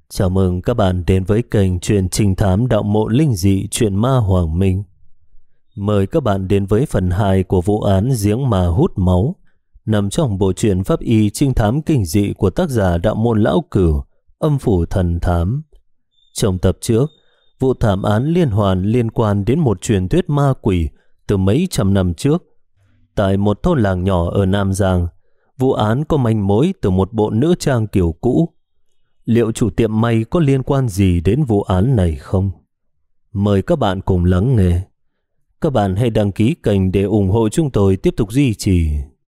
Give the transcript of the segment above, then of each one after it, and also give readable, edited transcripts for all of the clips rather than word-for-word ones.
Chào mừng các bạn đến với kênh truyện trinh thám đạo mộ linh dị truyện ma Hoàng Minh. Mời các bạn đến với phần 2 của vụ án giếng ma hút máu, nằm trong bộ truyện pháp y trinh thám kinh dị của tác giả đạo môn lão cửu, âm phủ thần thám. Trong tập trước, vụ thảm án liên hoàn liên quan đến một truyền thuyết ma quỷ từ mấy trăm năm trước. Tại một thôn làng nhỏ ở Nam Giang, vụ án có manh mối từ một bộ nữ trang kiểu cũ. Liệu chủ tiệm may có liên quan gì đến vụ án này không? Mời các bạn cùng lắng nghe. Các bạn hãy đăng ký kênh để ủng hộ chúng tôi tiếp tục duy trì.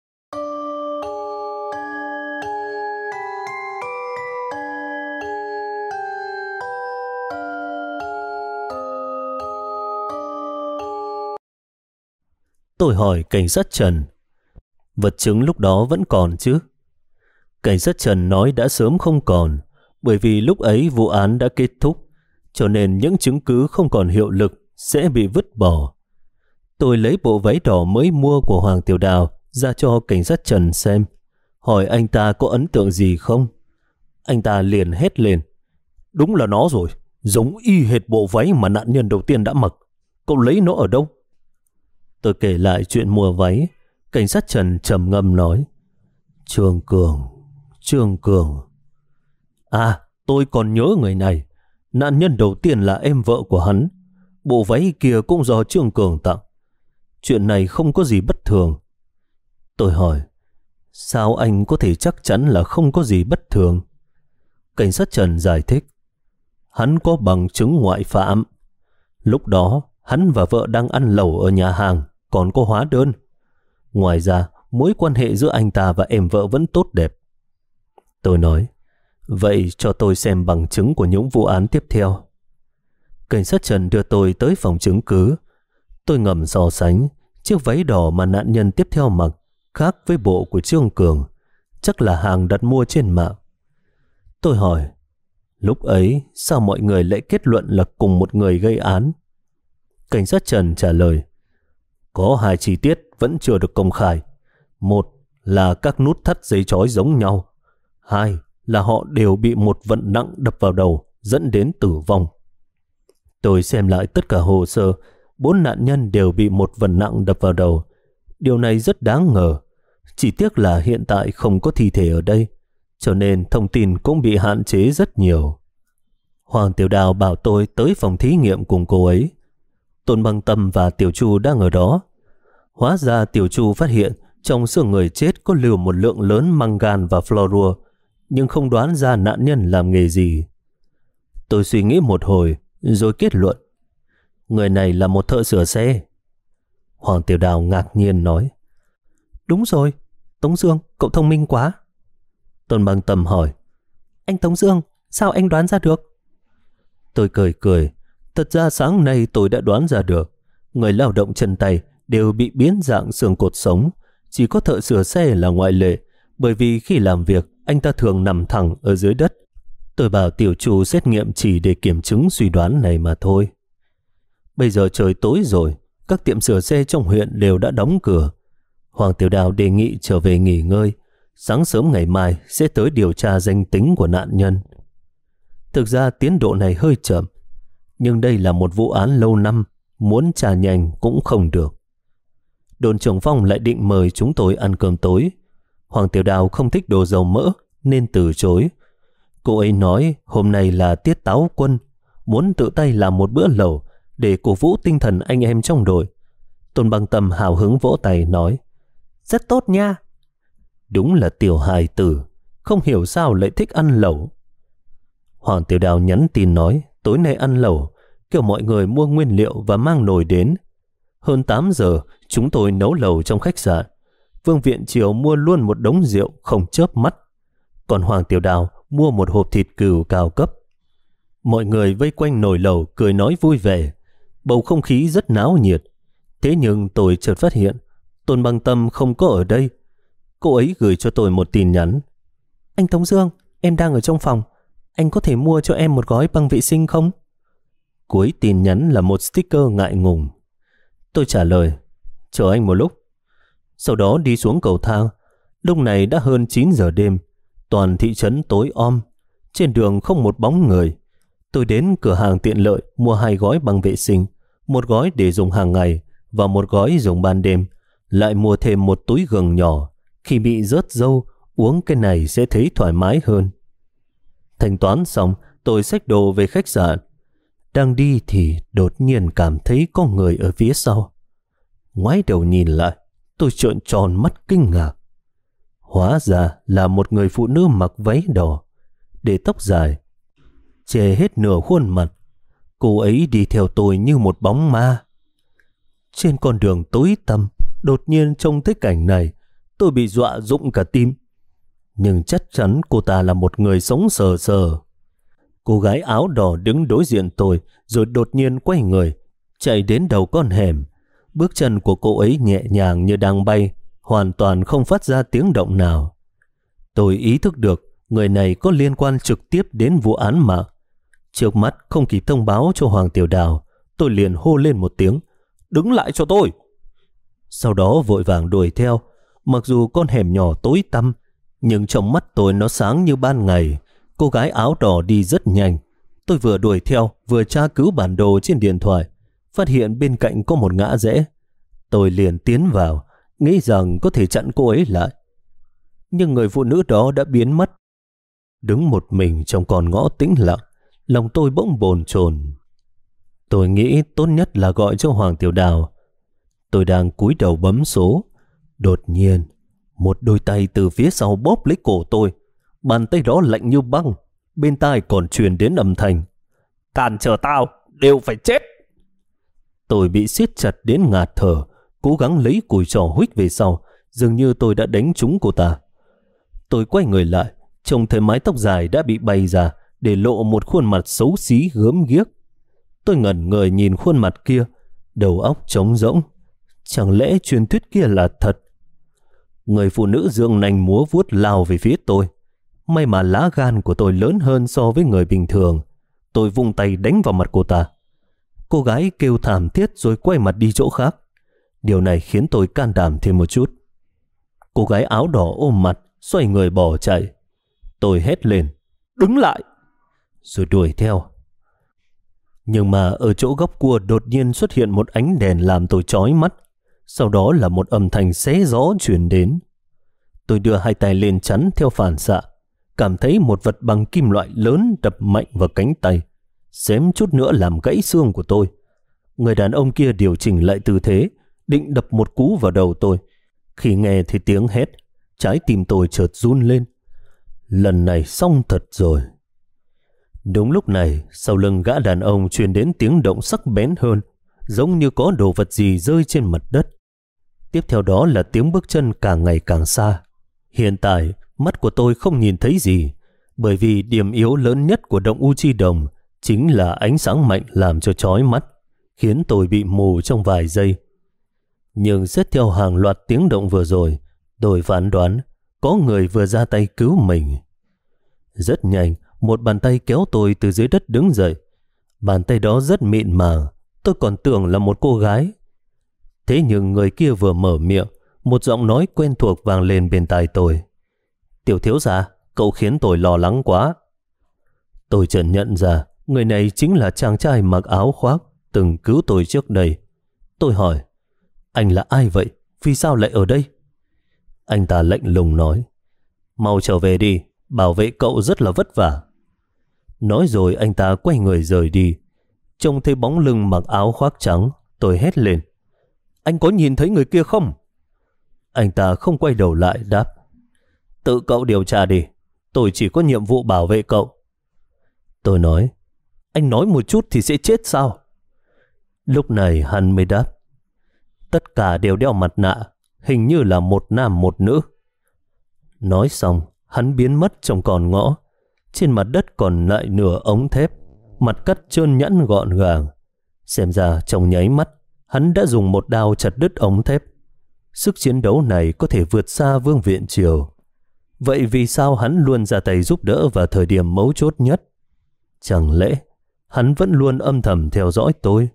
Tôi hỏi cảnh sát Trần, vật chứng lúc đó vẫn còn chứ? Cảnh sát Trần nói đã sớm không còn, bởi vì lúc ấy vụ án đã kết thúc, cho nên những chứng cứ không còn hiệu lực sẽ bị vứt bỏ. Tôi lấy bộ váy đỏ mới mua của Hoàng Tiểu Đào ra cho cảnh sát Trần xem, hỏi anh ta có ấn tượng gì không. Anh ta liền hét lên: "Đúng là nó rồi, giống y hệt bộ váy mà nạn nhân đầu tiên đã mặc. Cậu lấy nó ở đâu?" Tôi kể lại chuyện mua váy. Cảnh sát Trần trầm ngâm nói: Trương Cường. À, tôi còn nhớ người này. Nạn nhân đầu tiên là em vợ của hắn. Bộ váy kia cũng do Trương Cường tặng. Chuyện này không có gì bất thường. Tôi hỏi: sao anh có thể chắc chắn là không có gì bất thường? Cảnh sát Trần giải thích: hắn có bằng chứng ngoại phạm. Lúc đó, hắn và vợ đang ăn lẩu ở nhà hàng, còn có hóa đơn. Ngoài ra, mối quan hệ giữa anh ta và em vợ vẫn tốt đẹp. Tôi nói: vậy cho tôi xem bằng chứng của những vụ án tiếp theo. Cảnh sát Trần đưa tôi tới phòng chứng cứ. Tôi ngầm so sánh chiếc váy đỏ mà nạn nhân tiếp theo mặc khác với bộ của Trương Cường, chắc là hàng đặt mua trên mạng. Tôi hỏi: lúc ấy sao mọi người lại kết luận là cùng một người gây án? Cảnh sát Trần trả lời: có hai chi tiết vẫn chưa được công khai. Một là các nút thắt dây trói giống nhau. Hai là họ đều bị một vận nặng đập vào đầu dẫn đến tử vong. Tôi xem lại tất cả hồ sơ, 4 nạn nhân đều bị một vận nặng đập vào đầu. Điều này rất đáng ngờ. Chỉ tiếc là hiện tại không có thi thể ở đây, cho nên thông tin cũng bị hạn chế rất nhiều. Hoàng Tiểu Đào bảo tôi tới phòng thí nghiệm cùng cô ấy. Tôn Băng Tâm và Tiểu Chu đang ở đó. Hóa ra Tiểu Chu phát hiện trong xương người chết có lưu một lượng lớn mangan và fluorua, nhưng không đoán ra nạn nhân làm nghề gì. Tôi suy nghĩ một hồi rồi kết luận: người này là một thợ sửa xe. Hoàng Tiểu Đào ngạc nhiên nói: đúng rồi, Tống Dương, cậu thông minh quá. Tôn Băng Tâm hỏi: anh Tống Dương, sao anh đoán ra được? Tôi cười. Thật ra sáng nay tôi đã đoán ra được. Người lao động chân tay đều bị biến dạng xương cột sống, chỉ có thợ sửa xe là ngoại lệ, bởi vì khi làm việc anh ta thường nằm thẳng ở dưới đất. Tôi bảo Tiểu Chu xét nghiệm chỉ để kiểm chứng suy đoán này mà thôi. Bây giờ trời tối rồi, các tiệm sửa xe trong huyện đều đã đóng cửa. Hoàng Tiểu Đào đề nghị trở về nghỉ ngơi, sáng sớm ngày mai sẽ tới điều tra danh tính của nạn nhân. Thực ra tiến độ này hơi chậm, nhưng đây là một vụ án lâu năm, muốn tra nhanh cũng không được. Đồn trưởng Phong lại định mời chúng tôi ăn cơm tối. Hoàng Tiểu Đào không thích đồ dầu mỡ nên từ chối. Cô ấy nói hôm nay là tiết táo quân, muốn tự tay làm một bữa lẩu để cổ vũ tinh thần anh em trong đội. Tôn Băng Tâm hào hứng vỗ tay nói: rất tốt nha. Đúng là tiểu hài tử, không hiểu sao lại thích ăn lẩu. Hoàng Tiểu Đào nhắn tin nói tối nay ăn lẩu, kêu mọi người mua nguyên liệu và mang nồi đến. Hơn 8 giờ chúng tôi nấu lẩu trong khách sạn. Vương Viện Triều mua luôn một đống rượu không chớp mắt, còn Hoàng Tiểu Đào mua một hộp thịt cừu cao cấp. Mọi người vây quanh nồi lẩu cười nói vui vẻ, bầu không khí rất náo nhiệt. Thế nhưng tôi chợt phát hiện Tôn Băng Tâm không có ở đây. Cô ấy gửi cho tôi một tin nhắn: anh Tống Dương, em đang ở trong phòng, anh có thể mua cho em một gói băng vệ sinh không? Cuối tin nhắn là một sticker ngại ngùng. Tôi trả lời: chờ anh một lúc. Sau đó đi xuống cầu thang. Lúc này đã hơn 9 giờ đêm, toàn thị trấn tối om. Trên đường không một bóng người. Tôi đến cửa hàng tiện lợi mua 2 gói băng vệ sinh, một gói để dùng hàng ngày và một gói dùng ban đêm. Lại mua thêm một túi gừng nhỏ. Khi bị rớt râu, uống cái này sẽ thấy thoải mái hơn. Thanh toán xong, tôi xách đồ về khách sạn. Đang đi thì đột nhiên cảm thấy có người ở phía sau. Ngoái đầu nhìn lại, tôi trợn tròn mắt kinh ngạc. Hóa ra là một người phụ nữ mặc váy đỏ, để tóc dài, che hết nửa khuôn mặt. Cô ấy đi theo tôi như một bóng ma. Trên con đường tối tăm, đột nhiên trông thấy cảnh này, tôi bị dọa rụng cả tim. Nhưng chắc chắn cô ta là một người sống sờ sờ. Cô gái áo đỏ đứng đối diện tôi, rồi đột nhiên quay người, chạy đến đầu con hẻm. Bước chân của cô ấy nhẹ nhàng như đang bay, hoàn toàn không phát ra tiếng động nào. Tôi ý thức được người này có liên quan trực tiếp đến vụ án mạng. Trước mắt không kịp thông báo cho Hoàng Tiểu Đào, tôi liền hô lên một tiếng: "Đứng lại cho tôi!" Sau đó vội vàng đuổi theo. Mặc dù con hẻm nhỏ tối tăm, nhưng trong mắt tôi nó sáng như ban ngày. Cô gái áo đỏ đi rất nhanh. Tôi vừa đuổi theo vừa tra cứu bản đồ trên điện thoại, phát hiện bên cạnh có một ngã rẽ. Tôi liền tiến vào, nghĩ rằng có thể chặn cô ấy lại. Nhưng người phụ nữ đó đã biến mất. Đứng một mình trong con ngõ tĩnh lặng, lòng tôi bỗng bồn chồn. Tôi nghĩ tốt nhất là gọi cho Hoàng Tiểu Đào. Tôi đang cúi đầu bấm số. Đột nhiên, một đôi tay từ phía sau bóp lấy cổ tôi. Bàn tay đó lạnh như băng, bên tai còn truyền đến âm thanh: "Cản trở tao, đều phải chết!" Tôi bị siết chặt đến ngạt thở, cố gắng lấy cùi trò huých về sau, dường như tôi đã đánh trúng cô ta. Tôi quay người lại, trông thấy mái tóc dài đã bị bay ra, để lộ một khuôn mặt xấu xí gớm ghiếc. Tôi ngẩn người nhìn khuôn mặt kia, đầu óc trống rỗng. Chẳng lẽ truyền thuyết kia là thật? Người phụ nữ dương nanh múa vuốt lao về phía tôi. May mà lá gan của tôi lớn hơn so với người bình thường. Tôi vung tay đánh vào mặt cô ta. Cô gái kêu thảm thiết rồi quay mặt đi chỗ khác. Điều này khiến tôi can đảm thêm một chút. Cô gái áo đỏ ôm mặt, xoay người bỏ chạy. Tôi hét lên: "Đứng lại!" rồi đuổi theo. Nhưng mà ở chỗ góc cua đột nhiên xuất hiện một ánh đèn làm tôi chói mắt. Sau đó là một âm thanh xé gió truyền đến. Tôi đưa 2 tay lên chắn theo phản xạ, cảm thấy một vật bằng kim loại lớn đập mạnh vào cánh tay, xém chút nữa làm gãy xương của tôi. Người đàn ông kia điều chỉnh lại tư thế, định đập một cú vào đầu tôi. Khi nghe thấy tiếng hét, trái tim tôi chợt run lên. Lần này xong thật rồi. Đúng lúc này, sau lưng gã đàn ông truyền đến tiếng động sắc bén hơn, giống như có đồ vật gì rơi trên mặt đất. Tiếp theo đó là tiếng bước chân càng ngày càng xa. Hiện tại, mắt của tôi không nhìn thấy gì, bởi vì điểm yếu lớn nhất của động U Chi Đồng chính là ánh sáng mạnh làm cho chói mắt, khiến tôi bị mù trong vài giây. Nhưng xét theo hàng loạt tiếng động vừa rồi, tôi phán đoán có người vừa ra tay cứu mình. Rất nhanh, một bàn tay kéo tôi từ dưới đất đứng dậy. Bàn tay đó rất mịn màng, tôi còn tưởng là một cô gái. Thế nhưng người kia vừa mở miệng, một giọng nói quen thuộc vang lên bên tai tôi: "Tiểu thiếu gia, cậu khiến tôi lo lắng quá." Tôi chợt nhận ra người này chính là chàng trai mặc áo khoác từng cứu tôi trước đây. Tôi hỏi: "Anh là ai vậy? Vì sao lại ở đây?" Anh ta lạnh lùng nói: "Mau trở về đi, bảo vệ cậu rất là vất vả." Nói rồi anh ta quay người rời đi. Trông thấy bóng lưng mặc áo khoác trắng, tôi hét lên: "Anh có nhìn thấy người kia không?" Anh ta không quay đầu lại đáp: "Tự cậu điều tra đi, tôi chỉ có nhiệm vụ bảo vệ cậu." Tôi nói: "Anh nói một chút thì sẽ chết sao?" Lúc này hắn mới đáp: "Tất cả đều đeo mặt nạ, hình như là một nam một nữ." Nói xong, hắn biến mất trong con ngõ. Trên mặt đất còn lại nửa ống thép, mặt cắt trơn nhẵn gọn gàng. Xem ra trong nháy mắt, hắn đã dùng một đao chặt đứt ống thép. Sức chiến đấu này có thể vượt xa Vương Viện Triều. Vậy vì sao hắn luôn ra tay giúp đỡ vào thời điểm mấu chốt nhất? Chẳng lẽ hắn vẫn luôn âm thầm theo dõi tôi?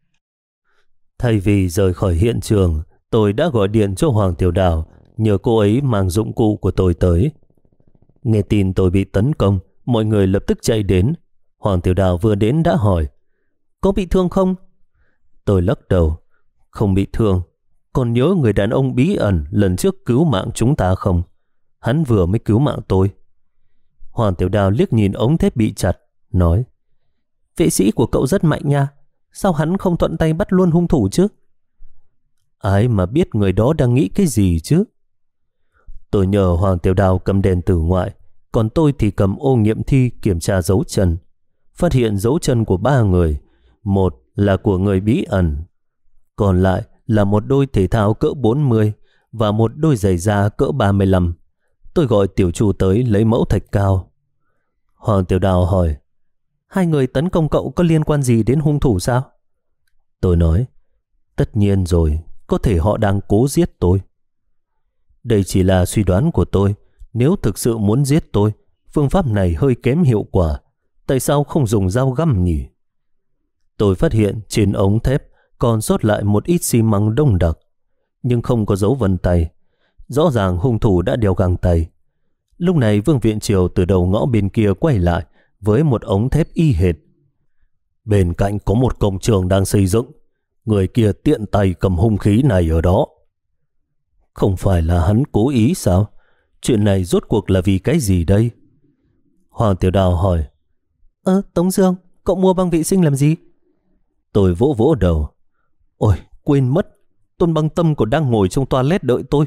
Thay vì rời khỏi hiện trường, tôi đã gọi điện cho Hoàng Tiểu Đào, nhờ cô ấy mang dụng cụ của tôi tới. Nghe tin tôi bị tấn công, Mọi người lập tức chạy đến. Hoàng Tiểu Đào vừa đến đã hỏi: có bị thương không? Tôi lắc đầu: không bị thương. Còn nhớ người đàn ông bí ẩn lần trước cứu mạng chúng ta không? Hắn vừa mới cứu mạng tôi. Hoàng Tiểu Đào liếc nhìn ống thép bị chặt, nói: vệ sĩ của cậu rất mạnh nha. Sao hắn không thuận tay bắt luôn hung thủ chứ? Ai mà biết người đó đang nghĩ cái gì chứ? Tôi nhờ Hoàng Tiểu Đào cầm đèn tử ngoại, còn tôi thì cầm ô nghiệm thi kiểm tra dấu chân. Phát hiện dấu chân của 3 người. Một là của người bí ẩn, còn lại là một đôi thể thao cỡ 40 và một đôi giày da cỡ 35. Tôi gọi tiểu chủ tới lấy mẫu thạch cao. Hoàng Tiểu Đào hỏi: 2 người tấn công cậu có liên quan gì đến hung thủ sao? Tôi nói: tất nhiên rồi, có thể họ đang cố giết tôi. Đây chỉ là suy đoán của tôi. Nếu thực sự muốn giết tôi, phương pháp này hơi kém hiệu quả. Tại sao không dùng dao găm nhỉ? Tôi phát hiện trên ống thép còn sót lại một ít xi măng đông đặc, nhưng không có dấu vân tay. Rõ ràng hung thủ đã đeo găng tay. Lúc này Vương Viện Triều từ đầu ngõ bên kia quay lại với một ống thép y hệt. Bên cạnh có một công trường đang xây dựng. Người kia tiện tay cầm hung khí này ở đó. Không phải là hắn cố ý sao? Chuyện này rốt cuộc là vì cái gì đây? Hoàng Tiểu Đào hỏi: Tống Dương, cậu mua băng vệ sinh làm gì? Tôi vỗ vỗ đầu: ôi, quên mất, Tôn Băng Tâm còn đang ngồi trong toilet đợi tôi.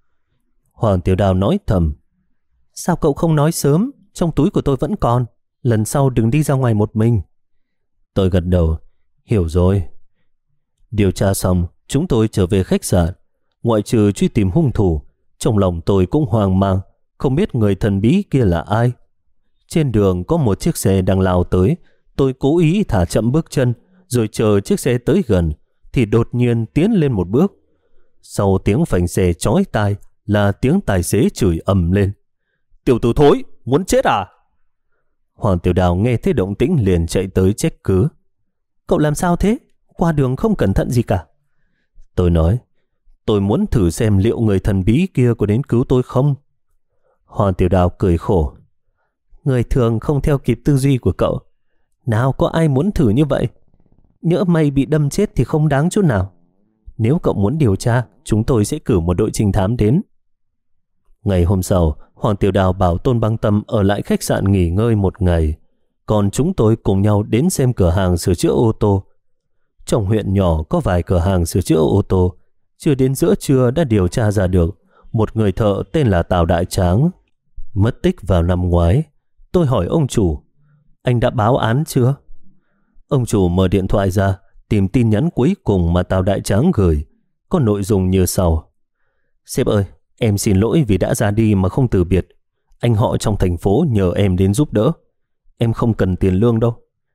Hoàng Tiểu Đào nói thầm: sao cậu không nói sớm? Trong túi của tôi vẫn còn. Lần sau đừng đi ra ngoài một mình. Tôi gật đầu: hiểu rồi. Điều tra xong, chúng tôi trở về khách sạn. Ngoại trừ truy tìm hung thủ, trong lòng tôi cũng hoang mang, không biết người thần bí kia là ai. Trên đường có một chiếc xe đang lao tới. Tôi cố ý thả chậm bước chân, rồi chờ chiếc xe tới gần thì đột nhiên tiến lên một bước. Sau tiếng phanh xe chói tai là tiếng tài xế chửi ầm lên: tiểu tử thối, muốn chết à? Hoàng Tiểu Đào nghe thấy động tĩnh liền chạy tới trách cứ: cậu làm sao thế? Qua đường không cẩn thận gì cả. Tôi nói: tôi muốn thử xem liệu người thần bí kia có đến cứu tôi không. Hoàng Tiểu Đào cười khổ: người thường không theo kịp tư duy của cậu. Nào có ai muốn thử như vậy? Nhỡ may bị đâm chết thì không đáng chút nào. Nếu cậu muốn điều tra, chúng tôi sẽ cử một đội trinh thám đến. Ngày hôm sau, Hoàng Tiểu Đào bảo Tôn Băng Tâm ở lại khách sạn nghỉ ngơi một ngày, còn chúng tôi cùng nhau đến xem cửa hàng sửa chữa ô tô. Trong huyện nhỏ có vài cửa hàng sửa chữa ô tô. Chưa đến giữa trưa đã điều tra ra được một người thợ tên là Tào Đại Tráng mất tích vào năm ngoái. Tôi hỏi ông chủ: anh đã báo án chưa? Ông chủ mở điện thoại ra tìm tin nhắn cuối cùng mà Tào Đại Tráng gửi. Có nội dung như sau: sếp ơi, em xin lỗi vì đã ra đi mà không từ biệt. Anh họ trong thành phố nhờ em đến giúp đỡ. Em không cần tiền lương đâu.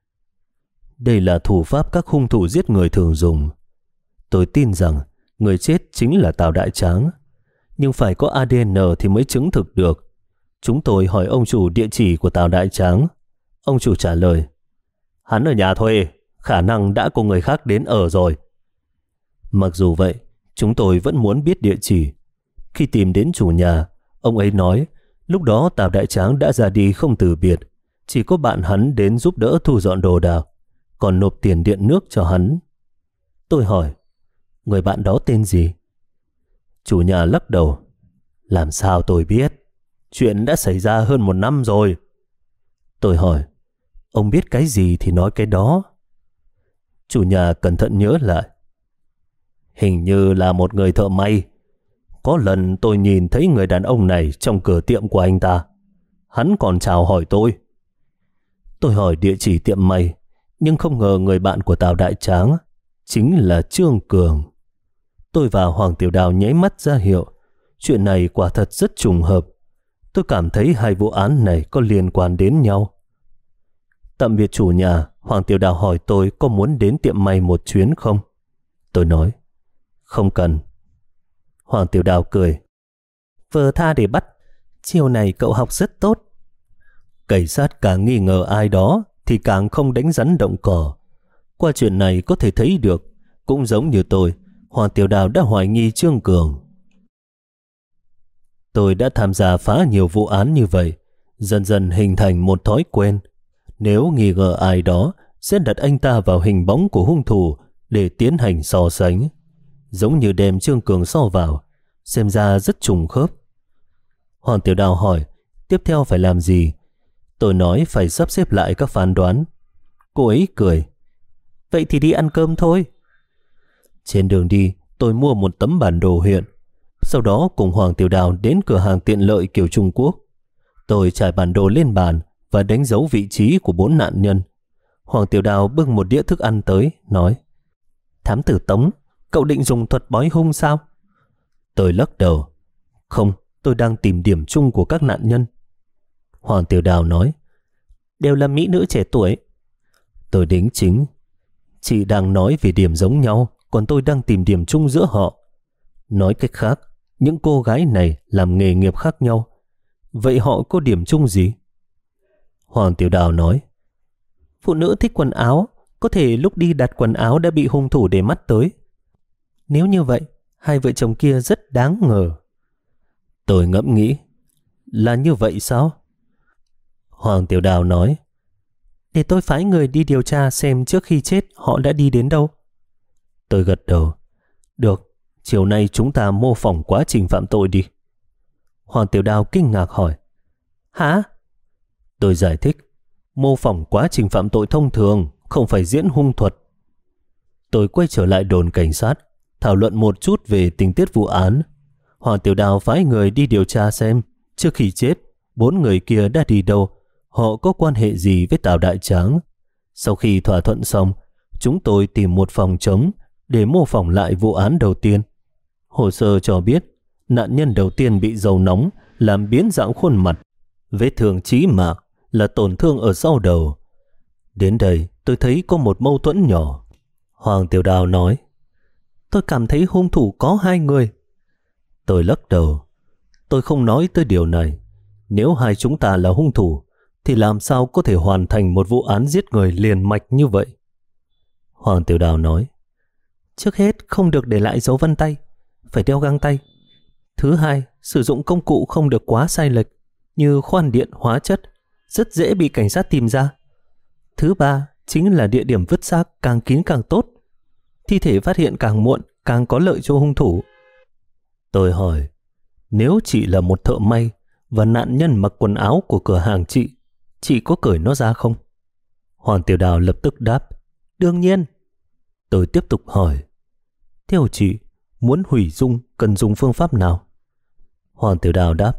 Đây là thủ pháp các hung thủ giết người thường dùng. Tôi tin rằng người chết chính là Tào Đại Tráng, nhưng phải có ADN thì mới chứng thực được. Chúng tôi hỏi ông chủ địa chỉ của Tào Đại Tráng. Ông chủ trả lời: hắn ở nhà thuê, khả năng đã có người khác đến ở rồi. Mặc dù vậy, chúng tôi vẫn muốn biết địa chỉ. Khi tìm đến chủ nhà, ông ấy nói lúc đó Tào Đại Tráng đã ra đi không từ biệt, chỉ có bạn hắn đến giúp đỡ thu dọn đồ đạc, còn nộp tiền điện nước cho hắn. Tôi hỏi: người bạn đó tên gì? Chủ nhà lắc đầu: làm sao tôi biết? Chuyện đã xảy ra hơn 1 năm rồi. Tôi hỏi: ông biết cái gì thì nói cái đó. Chủ nhà cẩn thận nhớ lại: hình như là một người thợ may. Có lần tôi nhìn thấy người đàn ông này trong cửa tiệm của anh ta. Hắn còn chào hỏi tôi. Tôi hỏi địa chỉ tiệm may, nhưng không ngờ người bạn của Tào Đại Tráng chính là Trương Cường. Tôi và Hoàng Tiểu Đào nháy mắt ra hiệu. Chuyện này quả thật rất trùng hợp. Tôi cảm thấy 2 vụ án này có liên quan đến nhau. Tạm biệt chủ nhà, Hoàng Tiểu Đào hỏi tôi có muốn đến tiệm may một chuyến không. Tôi nói: không cần. Hoàng Tiểu Đào cười: vờ tha để bắt. Chiều này cậu học rất tốt. Cảnh sát càng nghi ngờ ai đó thì càng không đánh rắn động cỏ. Qua chuyện này có thể thấy được, cũng giống như tôi, Hoàng Tiểu Đào đã hoài nghi Trương Cường. Tôi đã tham gia phá nhiều vụ án như vậy, Dần dần hình thành một thói quen. Nếu nghi ngờ ai đó, sẽ đặt anh ta vào hình bóng của hung thủ để tiến hành so sánh. Giống như đem Trương Cường so vào, xem ra rất trùng khớp. Hoàng Tiểu Đào hỏi, tiếp theo phải làm gì? Tôi nói phải sắp xếp lại các phán đoán. Cô ấy cười, vậy thì đi ăn cơm thôi. Trên đường đi, tôi mua một tấm bản đồ huyện. Sau đó cùng Hoàng Tiểu Đào đến cửa hàng tiện lợi kiểu Trung Quốc. Tôi trải bản đồ lên bàn và đánh dấu vị trí của 4 nạn nhân. Hoàng Tiểu Đào bưng một đĩa thức ăn tới, nói, thám tử Tống, cậu định dùng thuật bói hung sao? Tôi lắc đầu, không, tôi đang tìm điểm chung của các nạn nhân. Hoàng Tiểu Đào nói, đều là mỹ nữ trẻ tuổi. Tôi đính chính, chị đang nói về điểm giống nhau, còn tôi đang tìm điểm chung giữa họ. Nói cách khác, những cô gái này làm nghề nghiệp khác nhau. Vậy họ có điểm chung gì? Hoàng Tiểu Đào nói, phụ nữ thích quần áo, có thể lúc đi đặt quần áo đã bị hung thủ để mắt tới. Nếu như vậy, hai vợ chồng kia rất đáng ngờ. Tôi ngẫm nghĩ, là như vậy sao? Hoàng Tiểu Đào nói, để tôi phái người đi điều tra xem trước khi chết họ đã đi đến đâu. Tôi gật đầu, được, chiều nay chúng ta mô phỏng quá trình phạm tội đi. Hoàng Tiểu Đào kinh ngạc hỏi, hả? Tôi giải thích, mô phỏng quá trình phạm tội thông thường, không phải diễn hung thuật. Tôi quay trở lại đồn cảnh sát, thảo luận một chút về tình tiết vụ án. Hoàng Tiểu Đào phái người đi điều tra xem trước khi chết 4 người kia đã đi đâu, họ có quan hệ gì với Tào Đại Tráng. Sau khi thỏa thuận xong, chúng tôi tìm một phòng trống để mô phỏng lại vụ án đầu tiên. Hồ sơ cho biết nạn nhân đầu tiên bị dầu nóng làm biến dạng khuôn mặt, vết thương chí mạng là tổn thương ở sau đầu. Đến đây tôi thấy có một mâu thuẫn nhỏ. Hoàng Tiểu Đào nói, tôi cảm thấy hung thủ có 2 người. Tôi lắc đầu, tôi không nói tới điều này. Nếu hai chúng ta là hung thủ thì làm sao có thể hoàn thành một vụ án giết người liền mạch như vậy? Hoàng Tiểu Đào nói, trước hết không được để lại dấu vân tay, phải đeo găng tay. Thứ hai, sử dụng công cụ không được quá sai lệch, như khoan điện, hóa chất, rất dễ bị cảnh sát tìm ra. Thứ ba, chính là địa điểm vứt xác càng kín càng tốt. Thi thể phát hiện càng muộn càng có lợi cho hung thủ. Tôi hỏi, nếu chị là một thợ may và nạn nhân mặc quần áo của cửa hàng chị có cởi nó ra không? Hoàng Tiểu Đào lập tức đáp, đương nhiên. Tôi tiếp tục hỏi, theo chị, muốn hủy dung cần dùng phương pháp nào? Hoàng Tiểu Đào đáp,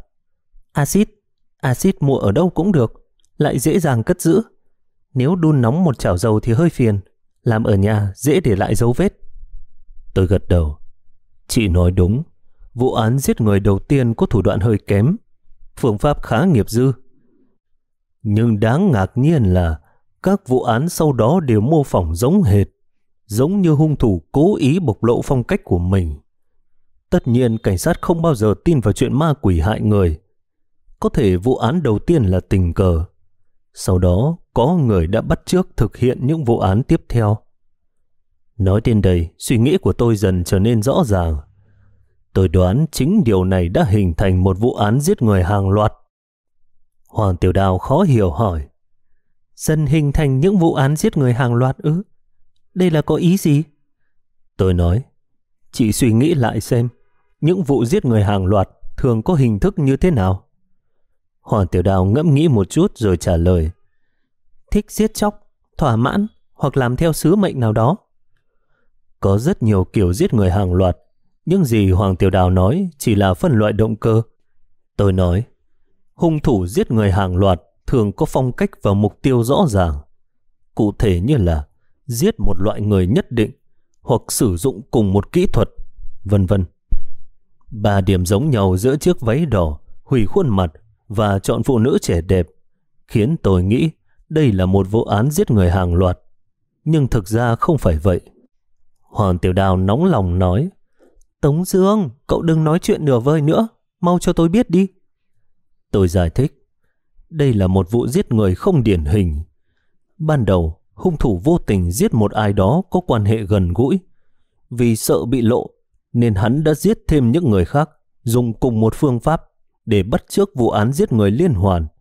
axit mua ở đâu cũng được, lại dễ dàng cất giữ. Nếu đun nóng một chảo dầu thì hơi phiền, làm ở nhà dễ để lại dấu vết. Tôi gật đầu, chị nói đúng. Vụ án giết người đầu tiên có thủ đoạn hơi kém, phương pháp khá nghiệp dư. Nhưng đáng ngạc nhiên là các vụ án sau đó đều mô phỏng giống hệt, giống như hung thủ cố ý bộc lộ phong cách của mình. Tất nhiên cảnh sát không bao giờ tin vào chuyện ma quỷ hại người. Có thể vụ án đầu tiên là tình cờ, sau đó có người đã bắt chước thực hiện những vụ án tiếp theo. Nói đến đây, suy nghĩ của tôi dần trở nên rõ ràng. Tôi đoán chính điều này đã hình thành một vụ án giết người hàng loạt. Hoàng Tiểu Đào khó hiểu hỏi, dần hình thành những vụ án giết người hàng loạt ư? Đây là có ý gì? Tôi nói, chị suy nghĩ lại xem, những vụ giết người hàng loạt thường có hình thức như thế nào? Hoàng Tiểu Đào ngẫm nghĩ một chút rồi trả lời, thích giết chóc, thỏa mãn hoặc làm theo sứ mệnh nào đó. Có rất nhiều kiểu giết người hàng loạt, nhưng gì Hoàng Tiểu Đào nói chỉ là phân loại động cơ. Tôi nói, hung thủ giết người hàng loạt thường có phong cách và mục tiêu rõ ràng, cụ thể như là giết một loại người nhất định hoặc sử dụng cùng một kỹ thuật, vân vân. 3 điểm giống nhau giữa chiếc váy đỏ, hủy khuôn mặt và chọn phụ nữ trẻ đẹp khiến tôi nghĩ đây là một vụ án giết người hàng loạt. Nhưng thực ra không phải vậy. Hoàng Tiểu Đào nóng lòng nói, Tống Dương, cậu đừng nói chuyện nửa vời nữa, mau cho tôi biết đi. Tôi giải thích, đây là một vụ giết người không điển hình. Ban đầu, hung thủ vô tình giết một ai đó có quan hệ gần gũi. Vì sợ bị lộ, nên hắn đã giết thêm những người khác, dùng cùng một phương pháp để bắt chước vụ án giết người liên hoàn.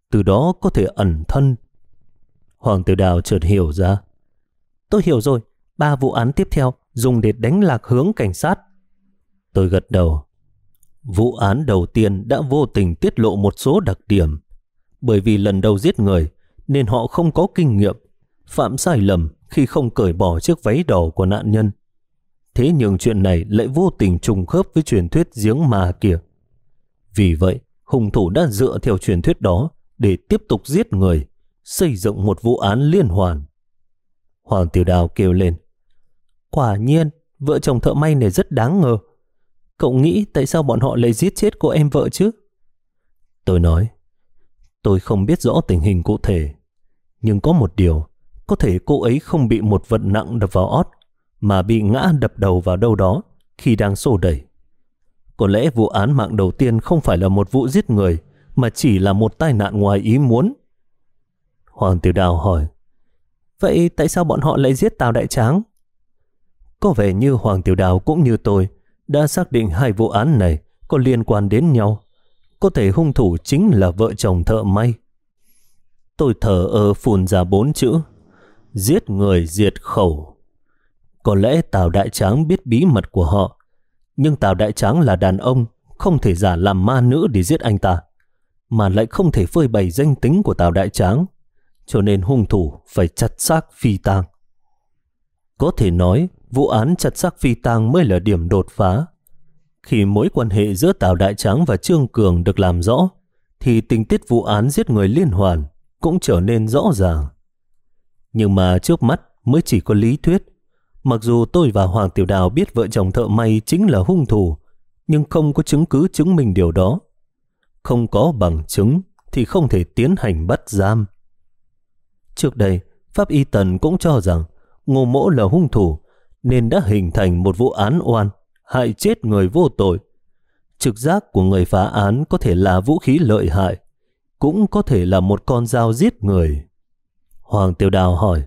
từ đó có thể ẩn thân. Hoàng Tiểu Đào chợt hiểu ra. Tôi hiểu rồi, 3 vụ án tiếp theo dùng để đánh lạc hướng cảnh sát. Tôi gật đầu. Vụ án đầu tiên đã vô tình tiết lộ một số đặc điểm. Bởi vì lần đầu giết người nên họ không có kinh nghiệm, phạm sai lầm khi không cởi bỏ chiếc váy đỏ của nạn nhân. Thế nhưng chuyện này lại vô tình trùng khớp với truyền thuyết giếng ma kia. Vì vậy, hung thủ đã dựa theo truyền thuyết đó để tiếp tục giết người, xây dựng một vụ án liên hoàn. Hoàng Tiểu Đào kêu lên. Quả nhiên, vợ chồng thợ may này rất đáng ngờ. Cậu nghĩ tại sao bọn họ lại giết chết cô em vợ chứ? Tôi nói, tôi không biết rõ tình hình cụ thể, nhưng có một điều, có thể cô ấy không bị một vật nặng đập vào ót, mà bị ngã đập đầu vào đâu đó khi đang xô đẩy. Có lẽ vụ án mạng đầu tiên không phải là một vụ giết người, mà chỉ là một tai nạn ngoài ý muốn. Hoàng Tiểu Đào hỏi, vậy tại sao bọn họ lại giết Tào Đại Tráng? Có vẻ như Hoàng Tiểu Đào cũng như tôi đã xác định hai vụ án này có liên quan đến nhau. Có thể hung thủ chính là vợ chồng thợ may. Tôi thở ơ phun ra 4 chữ: giết người diệt khẩu. Có lẽ Tào Đại Tráng biết bí mật của họ, nhưng Tào Đại Tráng là đàn ông, không thể giả làm ma nữ để giết anh ta, mà lại không thể phơi bày danh tính của Tào Đại Tráng, cho nên hung thủ phải chặt xác phi tang. Có thể nói vụ án chặt xác phi tang mới là điểm đột phá. Khi mối quan hệ giữa Tào Đại Tráng và Trương Cường được làm rõ, thì tình tiết vụ án giết người liên hoàn cũng trở nên rõ ràng. Nhưng mà trước mắt mới chỉ có lý thuyết. Mặc dù tôi và Hoàng Tiểu Đào biết vợ chồng thợ may chính là hung thủ, nhưng không có chứng cứ chứng minh điều đó. Không có bằng chứng thì không thể tiến hành bắt giam. Trước đây, pháp y Tần cũng cho rằng Ngô Mỗ là hung thủ, nên đã hình thành một vụ án oan, hại chết người vô tội. Trực giác của người phá án có thể là vũ khí lợi hại, cũng có thể là một con dao giết người. Hoàng Tiểu Đào hỏi,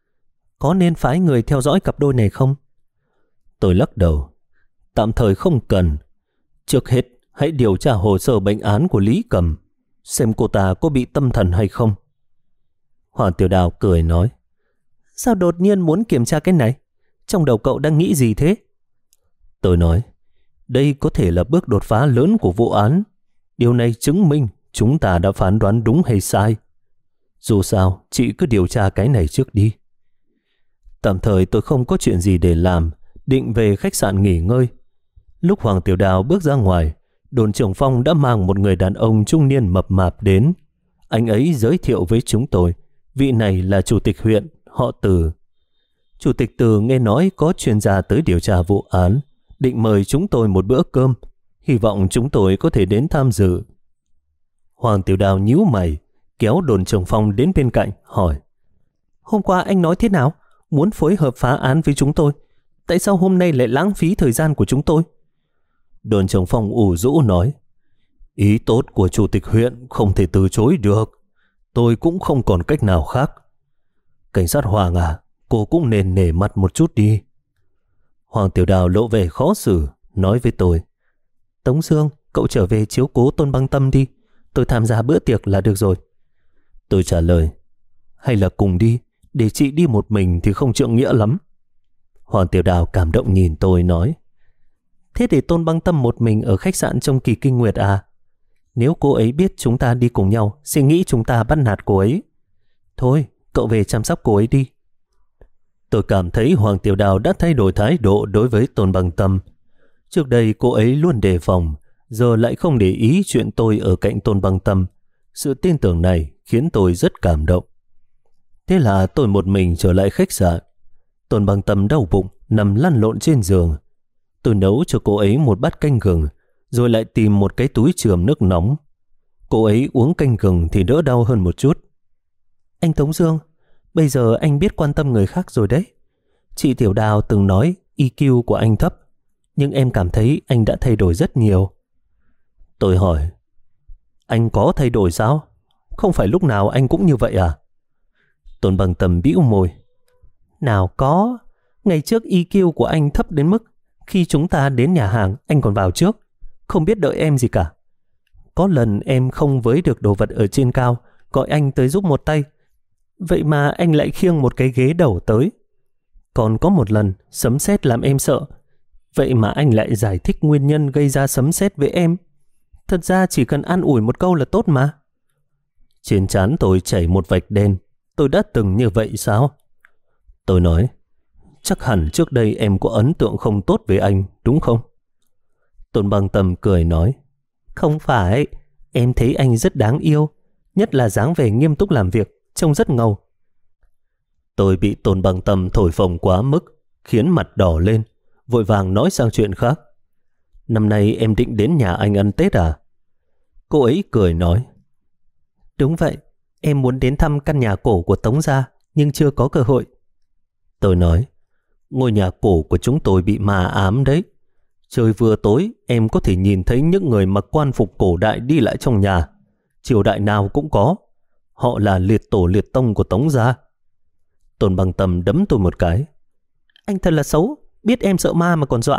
có nên phái người theo dõi cặp đôi này không? Tôi lắc đầu, tạm thời không cần. Trước hết, hãy điều tra hồ sơ bệnh án của Lý Cầm, xem cô ta có bị tâm thần hay không. Hoàng Tiểu Đào cười nói, sao đột nhiên muốn kiểm tra cái này? Trong đầu cậu đang nghĩ gì thế? Tôi nói, đây có thể là bước đột phá lớn của vụ án. Điều này chứng minh chúng ta đã phán đoán đúng hay sai. Dù sao, chị cứ điều tra cái này trước đi. Tạm thời tôi không có chuyện gì để làm, định về khách sạn nghỉ ngơi. Lúc Hoàng Tiểu Đào bước ra ngoài, đồn trưởng Phong đã mang một người đàn ông trung niên mập mạp đến. Anh ấy giới thiệu với chúng tôi, vị này là chủ tịch huyện, họ Từ. Chủ tịch Từ nghe nói có chuyên gia tới điều tra vụ án, định mời chúng tôi một bữa cơm, hy vọng chúng tôi có thể đến tham dự. Hoàng Tiểu Đào nhíu mày, kéo đồn trưởng Phong đến bên cạnh, hỏi, hôm qua anh nói thế nào? Muốn phối hợp phá án với chúng tôi, tại sao hôm nay lại lãng phí thời gian của chúng tôi? Đồn trưởng Phong ủ rũ nói, ý tốt của chủ tịch huyện không thể từ chối được. Tôi cũng không còn cách nào khác. Cảnh sát Hoàng à, cô cũng nên nể mặt một chút đi. Hoàng Tiểu Đào lộ vẻ khó xử, nói với tôi, Tống Dương, cậu trở về chiếu cố Tôn Băng Tâm đi, tôi tham gia bữa tiệc là được rồi. Tôi trả lời, hay là cùng đi, để chị đi một mình thì không trượng nghĩa lắm. Hoàng Tiểu Đào cảm động nhìn tôi nói, thế để Tôn Băng Tâm một mình ở khách sạn trong kỳ kinh nguyệt à? Nếu cô ấy biết chúng ta đi cùng nhau, sẽ nghĩ chúng ta bắt nạt cô ấy. Thôi, cậu về chăm sóc cô ấy đi. Tôi cảm thấy Hoàng Tiểu Đào đã thay đổi thái độ đối với Tôn Băng Tâm. Trước đây cô ấy luôn đề phòng, giờ lại không để ý chuyện tôi ở cạnh Tôn Băng Tâm. Sự tin tưởng này khiến tôi rất cảm động. Thế là tôi một mình trở lại khách sạn. Tôn Băng Tâm đau bụng, nằm lăn lộn trên giường. Tôi nấu cho cô ấy một bát canh gừng, rồi lại tìm một cái túi chườm nước nóng. Cô ấy uống canh gừng thì đỡ đau hơn một chút. Anh Tống Dương, bây giờ anh biết quan tâm người khác rồi đấy. Chị Tiểu Đào từng nói EQ của anh thấp, nhưng em cảm thấy anh đã thay đổi rất nhiều. Tôi hỏi, anh có thay đổi sao? Không phải lúc nào anh cũng như vậy à? Tôn Băng Tâm bĩu môi. Nào có, ngày trước EQ của anh thấp đến mức khi chúng ta đến nhà hàng anh còn vào trước, không biết đợi em gì cả. Có lần em không với được đồ vật ở trên cao gọi anh tới giúp một tay. Vậy mà anh lại khiêng một cái ghế đầu tới. Còn có một lần sấm sét làm em sợ. Vậy mà anh lại giải thích nguyên nhân gây ra sấm sét với em. Thật ra chỉ cần an ủi một câu là tốt mà. Trên trán tôi chảy một vạch đen. Tôi đã từng như vậy sao? Tôi nói, chắc hẳn trước đây em có ấn tượng không tốt về anh, đúng không? Tôn Băng Tâm cười nói, không phải, em thấy anh rất đáng yêu, nhất là dáng vẻ nghiêm túc làm việc, trông rất ngầu. Tôi bị Tôn Băng Tâm thổi phồng quá mức, khiến mặt đỏ lên, vội vàng nói sang chuyện khác. Năm nay em định đến nhà anh ăn Tết à? Cô ấy cười nói, đúng vậy, em muốn đến thăm căn nhà cổ của Tống gia, nhưng chưa có cơ hội. Tôi nói, ngôi nhà cổ của chúng tôi bị ma ám đấy. Trời vừa tối, em có thể nhìn thấy những người mặc quan phục cổ đại đi lại trong nhà. Triều đại nào cũng có. Họ là liệt tổ liệt tông của Tống gia. Tôn Băng Tâm đấm tôi một cái. Anh thật là xấu, biết em sợ ma mà còn dọa.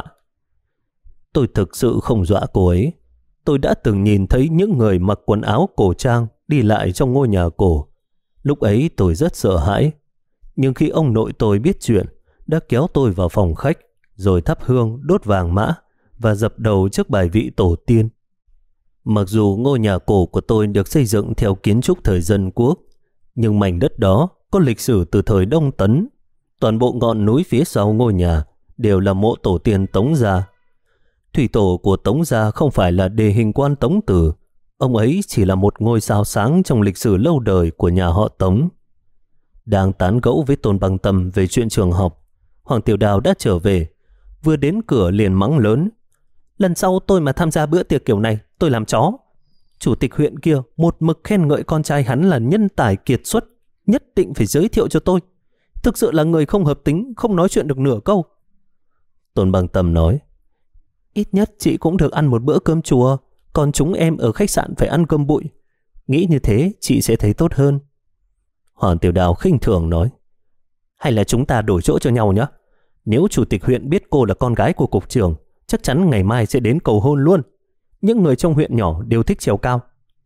Tôi thực sự không dọa cô ấy. Tôi đã từng nhìn thấy những người mặc quần áo cổ trang đi lại trong ngôi nhà cổ. Lúc ấy tôi rất sợ hãi. Nhưng khi ông nội tôi biết chuyện, đã kéo tôi vào phòng khách, rồi thắp hương đốt vàng mã và dập đầu trước bài vị tổ tiên. Mặc dù ngôi nhà cổ của tôi được xây dựng theo kiến trúc thời Dân Quốc, nhưng mảnh đất đó có lịch sử từ thời Đông Tấn. Toàn bộ ngọn núi phía sau ngôi nhà đều là mộ tổ tiên Tống gia. Thủy tổ của Tống gia không phải là đề hình quan Tống Tử, ông ấy chỉ là một ngôi sao sáng trong lịch sử lâu đời của nhà họ Tống. Đang tán gẫu với Tôn Băng Tâm về chuyện trường học, Hoàng Tiểu Đào đã trở về, vừa đến cửa liền mắng lớn. Lần sau tôi mà tham gia bữa tiệc kiểu này, tôi làm chó. Chủ tịch huyện kia một mực khen ngợi con trai hắn là nhân tài kiệt xuất, nhất định phải giới thiệu cho tôi. Thực sự là người không hợp tính, không nói chuyện được nửa câu. Tôn Băng Tâm nói, ít nhất chị cũng được ăn một bữa cơm chùa, còn chúng em ở khách sạn phải ăn cơm bụi. Nghĩ như thế chị sẽ thấy tốt hơn. Hoàng Tiểu Đào khinh thường nói, hay là chúng ta đổi chỗ cho nhau nhé. Nếu chủ tịch huyện biết cô là con gái của cục trưởng, chắc chắn ngày mai sẽ đến cầu hôn luôn. Những người trong huyện nhỏ đều thích trèo cao.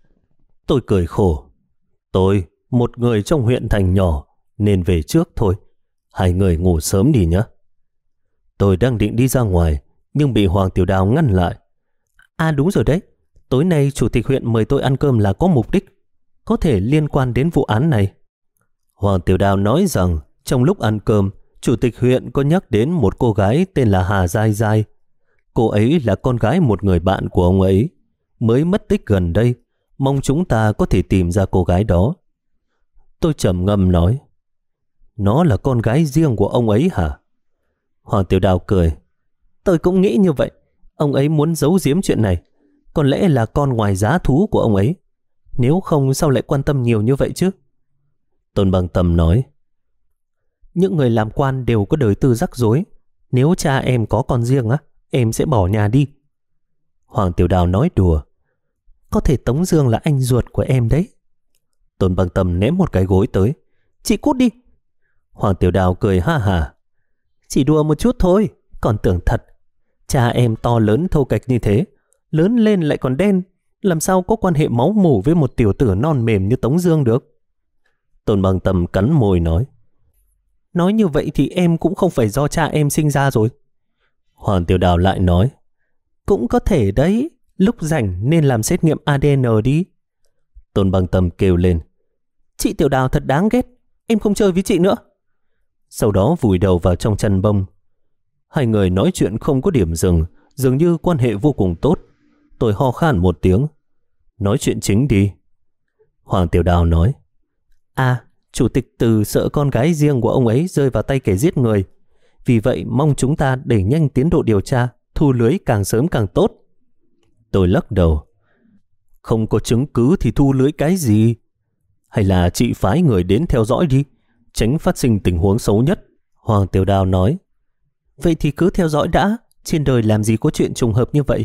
Tôi cười khổ. Tôi, một người trong huyện thành nhỏ, nên về trước thôi. Hai người ngủ sớm đi nhé. Tôi đang định đi ra ngoài, nhưng bị Hoàng Tiểu Đào ngăn lại. À đúng rồi đấy, tối nay chủ tịch huyện mời tôi ăn cơm là có mục đích, có thể liên quan đến vụ án này. Hoàng Tiểu Đào nói rằng trong lúc ăn cơm, chủ tịch huyện có nhắc đến một cô gái tên là Hà Giai Giai. Cô ấy là con gái một người bạn của ông ấy, mới mất tích gần đây, mong chúng ta có thể tìm ra cô gái đó. Tôi trầm ngâm nói, nó là con gái riêng của ông ấy hả? Hoàng Tiểu Đào cười, tôi cũng nghĩ như vậy. Ông ấy muốn giấu giếm chuyện này, có lẽ là con ngoài giá thú của ông ấy. Nếu không sao lại quan tâm nhiều như vậy chứ? Tôn Băng Tâm nói, những người làm quan đều có đời tư rắc rối. Nếu cha em có con riêng á, em sẽ bỏ nhà đi. Hoàng Tiểu Đào nói đùa, có thể Tống Dương là anh ruột của em đấy. Tôn Băng Tâm ném một cái gối tới, chị cút đi. Hoàng Tiểu Đào cười ha hả, chỉ đùa một chút thôi, còn tưởng thật. Cha em to lớn thô kệch như thế, lớn lên lại còn đen, làm sao có quan hệ máu mủ với một tiểu tử non mềm như Tống Dương được? Tôn Băng Tâm cắn môi nói như vậy thì em cũng không phải do cha em sinh ra rồi. Hoàng Tiểu Đào lại nói, cũng có thể đấy, lúc rảnh nên làm xét nghiệm ADN đi. Tôn Băng Tâm kêu lên, chị Tiểu Đào thật đáng ghét, em không chơi với chị nữa. Sau đó vùi đầu vào trong chăn bông. Hai người nói chuyện không có điểm dừng, dường như quan hệ vô cùng tốt. Tôi ho khan một tiếng, nói chuyện chính đi. Hoàng Tiểu Đào nói, à, chủ tịch Từ sợ con gái riêng của ông ấy rơi vào tay kẻ giết người, vì vậy mong chúng ta đẩy nhanh tiến độ điều tra, thu lưới càng sớm càng tốt. Tôi lắc đầu, không có chứng cứ thì thu lưới cái gì? Hay là chị phái người đến theo dõi đi, tránh phát sinh tình huống xấu nhất. Hoàng Tiểu Đào nói, vậy thì cứ theo dõi đã, trên đời làm gì có chuyện trùng hợp như vậy.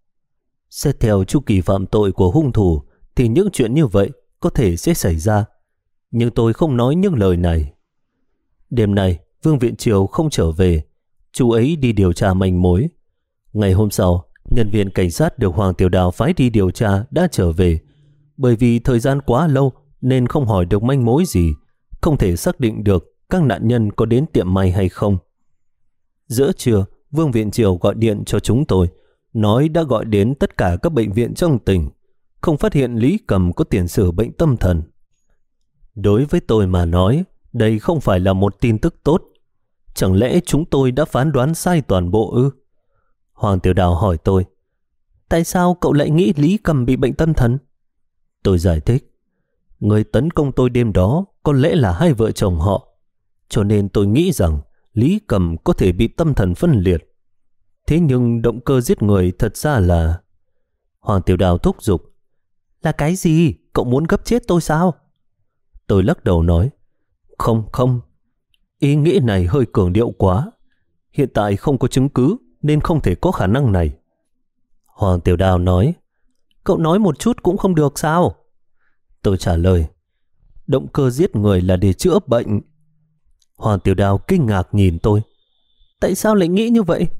Xét theo chu kỳ phạm tội của hung thủ thì những chuyện như vậy có thể sẽ xảy ra, nhưng tôi không nói những lời này. Đêm nay Vương Viện Triều không trở về, chú ấy đi điều tra manh mối. Ngày hôm sau, nhân viên cảnh sát được Hoàng Tiểu Đào phái đi điều tra đã trở về. Bởi vì thời gian quá lâu nên không hỏi được manh mối gì, không thể xác định được các nạn nhân có đến tiệm may hay không. Giữa trưa, Vương Viện Triều gọi điện cho chúng tôi, nói đã gọi đến tất cả các bệnh viện trong tỉnh, không phát hiện Lý Cầm có tiền sử bệnh tâm thần. Đối với tôi mà nói, đây không phải là một tin tức tốt. Chẳng lẽ chúng tôi đã phán đoán sai toàn bộ ư? Hoàng Tiểu Đào hỏi tôi, tại sao cậu lại nghĩ Lý Cầm bị bệnh tâm thần? Tôi giải thích, người tấn công tôi đêm đó có lẽ là hai vợ chồng họ, cho nên tôi nghĩ rằng Lý Cầm có thể bị tâm thần phân liệt. Thế nhưng động cơ giết người thật ra là... Hoàng Tiểu Đào thúc giục, là cái gì? Cậu muốn gấp chết tôi sao? Tôi lắc đầu nói, không, ý nghĩ này hơi cường điệu quá. Hiện tại không có chứng cứ nên không thể có khả năng này. Hoàng Tiểu Đào nói, cậu nói một chút cũng không được sao? Tôi trả lời, động cơ giết người là để chữa bệnh. Hoàng Tiểu Đào kinh ngạc nhìn tôi, tại sao lại nghĩ như vậy?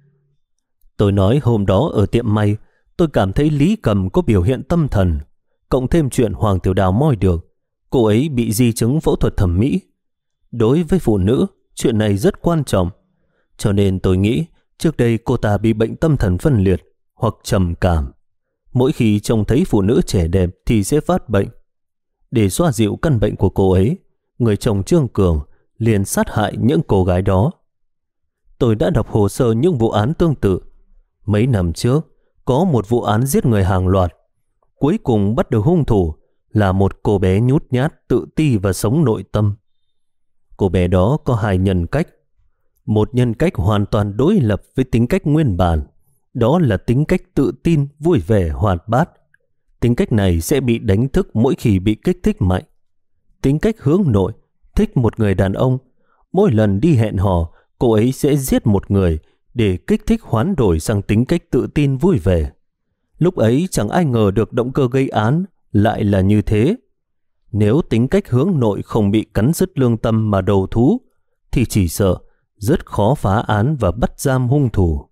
Tôi nói hôm đó ở tiệm may, tôi cảm thấy Lý Cầm có biểu hiện tâm thần, cộng thêm chuyện Hoàng Tiểu Đào moi được, cô ấy bị di chứng phẫu thuật thẩm mỹ. Đối với phụ nữ, chuyện này rất quan trọng, cho nên tôi nghĩ trước đây cô ta bị bệnh tâm thần phân liệt hoặc trầm cảm. Mỗi khi trông thấy phụ nữ trẻ đẹp thì sẽ phát bệnh. Để xoa dịu căn bệnh của cô ấy, người chồng Trương Cường liền sát hại những cô gái đó. Tôi đã đọc hồ sơ những vụ án tương tự. Mấy năm trước, có một vụ án giết người hàng loạt. Cuối cùng bắt được hung thủ là một cô bé nhút nhát, tự ti và sống nội tâm. Cô bé đó có hai nhân cách. Một nhân cách hoàn toàn đối lập với tính cách nguyên bản. Đó là tính cách tự tin, vui vẻ, hoạt bát. Tính cách này sẽ bị đánh thức mỗi khi bị kích thích mạnh. Tính cách hướng nội, thích một người đàn ông. Mỗi lần đi hẹn hò, cô ấy sẽ giết một người để kích thích hoán đổi sang tính cách tự tin vui vẻ. Lúc ấy chẳng ai ngờ được động cơ gây án lại là như thế. Nếu tính cách hướng nội không bị cắn rứt lương tâm mà đầu thú, thì chỉ sợ rất khó phá án và bắt giam hung thủ.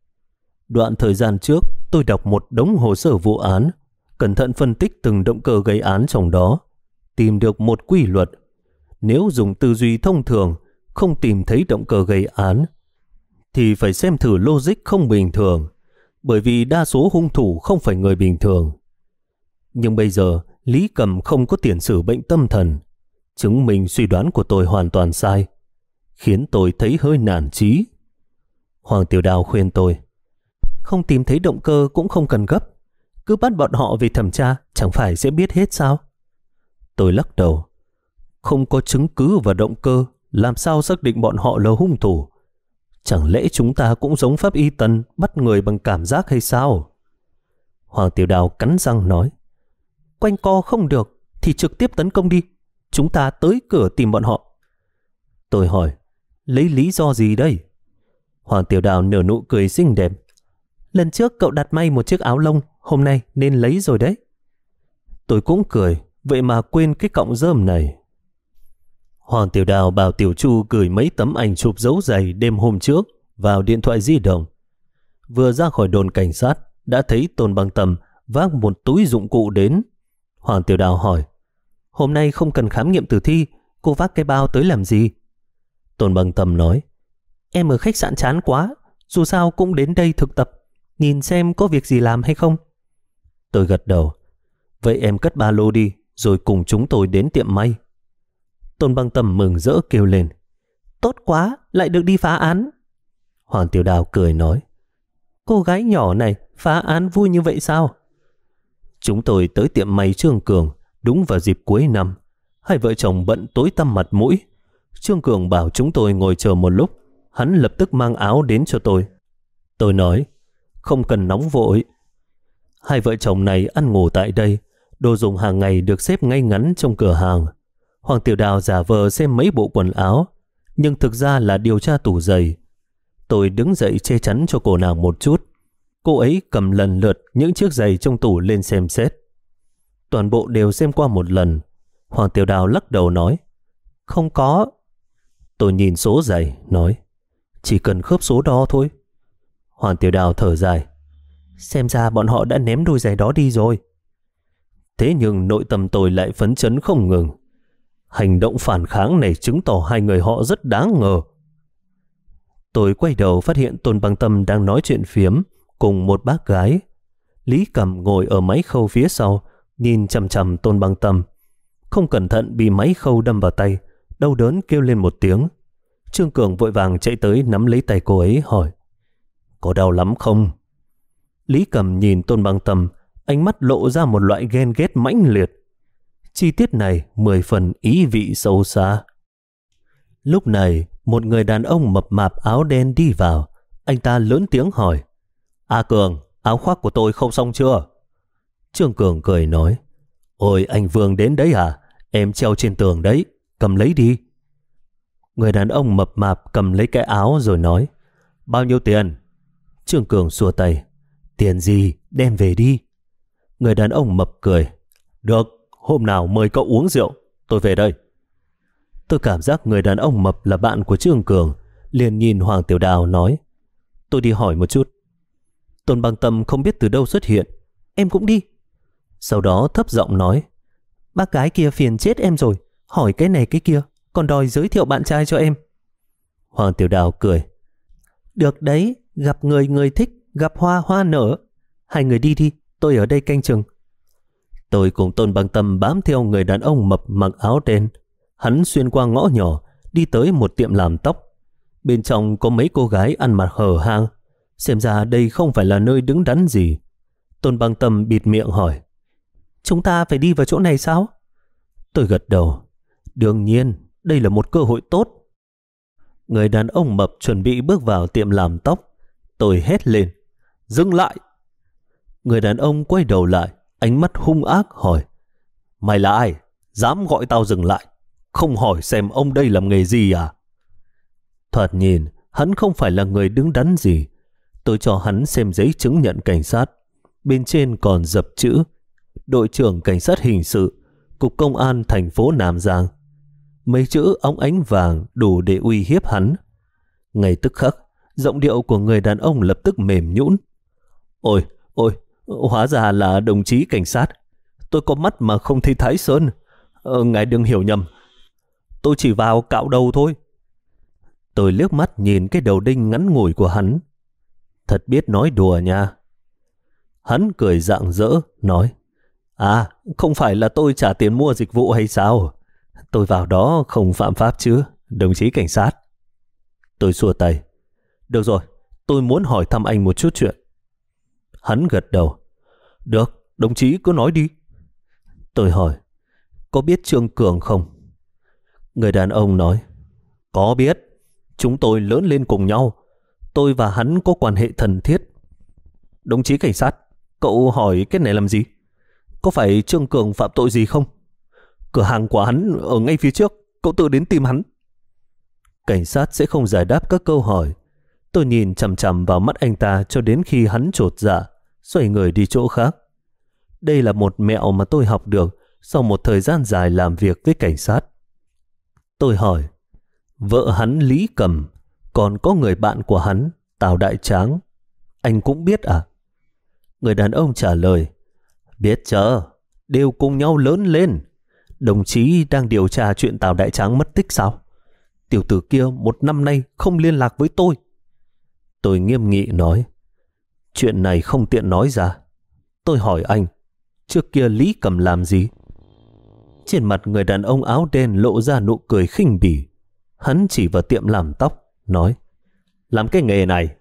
Đoạn thời gian trước, tôi đọc một đống hồ sơ vụ án, cẩn thận phân tích từng động cơ gây án trong đó, tìm được một quy luật. Nếu dùng tư duy thông thường, không tìm thấy động cơ gây án, thì phải xem thử logic không bình thường, bởi vì đa số hung thủ không phải người bình thường. Nhưng bây giờ, Lý Cầm không có tiền sử bệnh tâm thần, chứng minh suy đoán của tôi hoàn toàn sai, khiến tôi thấy hơi nản chí. Hoàng Tiểu Đào khuyên tôi, không tìm thấy động cơ cũng không cần gấp, cứ bắt bọn họ về thẩm tra chẳng phải sẽ biết hết sao? Tôi lắc đầu, không có chứng cứ và động cơ, làm sao xác định bọn họ là hung thủ? Chẳng lẽ chúng ta cũng giống pháp y Tần, bắt người bằng cảm giác hay sao? Hoàng Tiểu Đào cắn răng nói, quanh co không được thì trực tiếp tấn công đi, chúng ta tới cửa tìm bọn họ. Tôi hỏi, lấy lý do gì đây? Hoàng Tiểu Đào nở nụ cười xinh đẹp, lần trước cậu đặt may một chiếc áo lông, hôm nay nên lấy rồi đấy. Tôi cũng cười, vậy mà quên cái cọng rơm này. Hoàng Tiểu Đào bảo Tiểu Chu gửi mấy tấm ảnh chụp dấu giày đêm hôm trước vào điện thoại di động. Vừa ra khỏi đồn cảnh sát, đã thấy Tôn Băng Tầm vác một túi dụng cụ đến. Hoàng Tiểu Đào hỏi, hôm nay không cần khám nghiệm tử thi, cô vác cái bao tới làm gì? Tôn Băng Tầm nói, em ở khách sạn chán quá, dù sao cũng đến đây thực tập, nhìn xem có việc gì làm hay không. Tôi gật đầu, vậy em cất ba lô đi, rồi cùng chúng tôi đến tiệm may. Tôn Băng Tầm mừng rỡ kêu lên, tốt quá, lại được đi phá án. Hoàng Tiểu Đào cười nói, cô gái nhỏ này phá án vui như vậy sao? Chúng tôi tới tiệm may Trương Cường đúng vào dịp cuối năm. Hai vợ chồng bận tối tăm mặt mũi. Trương Cường bảo chúng tôi ngồi chờ một lúc, hắn lập tức mang áo đến cho tôi. Tôi nói, không cần nóng vội. Hai vợ chồng này ăn ngủ tại đây, đồ dùng hàng ngày được xếp ngay ngắn trong cửa hàng. Hoàng Tiểu Đào giả vờ xem mấy bộ quần áo, nhưng thực ra là điều tra tủ giày. Tôi đứng dậy che chắn cho cô nàng một chút. Cô ấy cầm lần lượt những chiếc giày trong tủ lên xem xét. Toàn bộ đều xem qua một lần. Hoàng Tiểu Đào lắc đầu nói, không có. Tôi nhìn số giày, nói, chỉ cần khớp số đó thôi. Hoàng Tiểu Đào thở dài, xem ra bọn họ đã ném đôi giày đó đi rồi. Thế nhưng nội tâm tôi lại phấn chấn không ngừng. Hành động phản kháng này chứng tỏ hai người họ rất đáng ngờ. Tôi quay đầu phát hiện Tôn Băng Tâm đang nói chuyện phiếm cùng một bác gái. Lý Cầm ngồi ở máy khâu phía sau, nhìn chằm chằm Tôn Băng Tâm. Không cẩn thận bị máy khâu đâm vào tay, đau đớn kêu lên một tiếng. Trương Cường vội vàng chạy tới nắm lấy tay cô ấy hỏi: có đau lắm không? Lý Cầm nhìn Tôn Băng Tâm, ánh mắt lộ ra một loại ghen ghét mãnh liệt. Chi tiết này 10 phần ý vị sâu xa. Lúc này, một người đàn ông mập mạp áo đen đi vào. Anh ta lớn tiếng hỏi: A Cường, áo khoác của tôi không xong chưa? Trương Cường cười nói: ôi, anh Vương đến đấy à? Em treo trên tường đấy, cầm lấy đi. Người đàn ông mập mạp cầm lấy cái áo rồi nói: bao nhiêu tiền? Trương Cường xua tay: tiền gì, đem về đi. Người đàn ông mập cười: được, hôm nào mời cậu uống rượu, tôi về đây. Tôi cảm giác người đàn ông mập là bạn của Trương Cường, liền nhìn Hoàng Tiểu Đào nói: tôi đi hỏi một chút. Tôn Băng Tâm không biết từ đâu xuất hiện: em cũng đi. Sau đó thấp giọng nói: bác gái kia phiền chết em rồi, hỏi cái này cái kia, còn đòi giới thiệu bạn trai cho em. Hoàng Tiểu Đào cười: được đấy, gặp người người thích, gặp hoa hoa nở. Hai người đi đi, tôi ở đây canh chừng. Tôi cùng Tôn Băng Tâm bám theo người đàn ông mập mặc áo đen. Hắn xuyên qua ngõ nhỏ, đi tới một tiệm làm tóc. Bên trong có mấy cô gái ăn mặc hở hang. Xem ra đây không phải là nơi đứng đắn gì. Tôn Băng Tâm bịt miệng hỏi: chúng ta phải đi vào chỗ này sao? Tôi gật đầu: đương nhiên, đây là một cơ hội tốt. Người đàn ông mập chuẩn bị bước vào tiệm làm tóc. Tôi hét lên: dừng lại! Người đàn ông quay đầu lại, ánh mắt hung ác hỏi: mày là ai? Dám gọi tao dừng lại? Không hỏi xem ông đây làm nghề gì à? Thoạt nhìn, hắn không phải là người đứng đắn gì. Tôi cho hắn xem giấy chứng nhận cảnh sát. Bên trên còn dập chữ: đội trưởng cảnh sát hình sự, cục công an thành phố Nam Giang. Mấy chữ óng ánh vàng đủ để uy hiếp hắn. Ngay tức khắc, giọng điệu của người đàn ông lập tức mềm nhũn. Ôi, hóa ra là đồng chí cảnh sát. Tôi có mắt mà không thấy Thái Sơn. Ngài đừng hiểu nhầm. Tôi chỉ vào cạo đầu thôi. Tôi liếc mắt nhìn cái đầu đinh ngắn ngủi của hắn. Thật biết nói đùa nha. Hắn cười rạng rỡ, nói: à, không phải là tôi trả tiền mua dịch vụ hay sao? Tôi vào đó không phạm pháp chứ, đồng chí cảnh sát. Tôi xua tay: được rồi, tôi muốn hỏi thăm anh một chút chuyện. Hắn gật đầu: được, đồng chí cứ nói đi. Tôi hỏi: có biết Trương Cường không? Người đàn ông nói: có biết, chúng tôi lớn lên cùng nhau. Tôi và hắn có quan hệ thân thiết. Đồng chí cảnh sát, cậu hỏi cái này làm gì? Có phải Trương Cường phạm tội gì không? Cửa hàng của hắn ở ngay phía trước, cậu tự đến tìm hắn. Cảnh sát sẽ không giải đáp các câu hỏi. Tôi nhìn chằm chằm vào mắt anh ta cho đến khi hắn chột dạ, xoay người đi chỗ khác. Đây là một mẹo mà tôi học được sau một thời gian dài làm việc với cảnh sát. Tôi hỏi: vợ hắn Lý Cầm, còn có người bạn của hắn, Tào Đại Tráng, anh cũng biết à? Người đàn ông trả lời: biết chứ, đều cùng nhau lớn lên. Đồng chí đang điều tra chuyện Tào Đại Tráng mất tích sao? Tiểu tử kia 1 năm nay không liên lạc với tôi. Tôi nghiêm nghị nói: chuyện này không tiện nói ra. Tôi hỏi anh, trước kia Lý Cầm làm gì? Trên mặt người đàn ông áo đen lộ ra nụ cười khinh bỉ. Hắn chỉ vào tiệm làm tóc, nói: làm cái nghề này.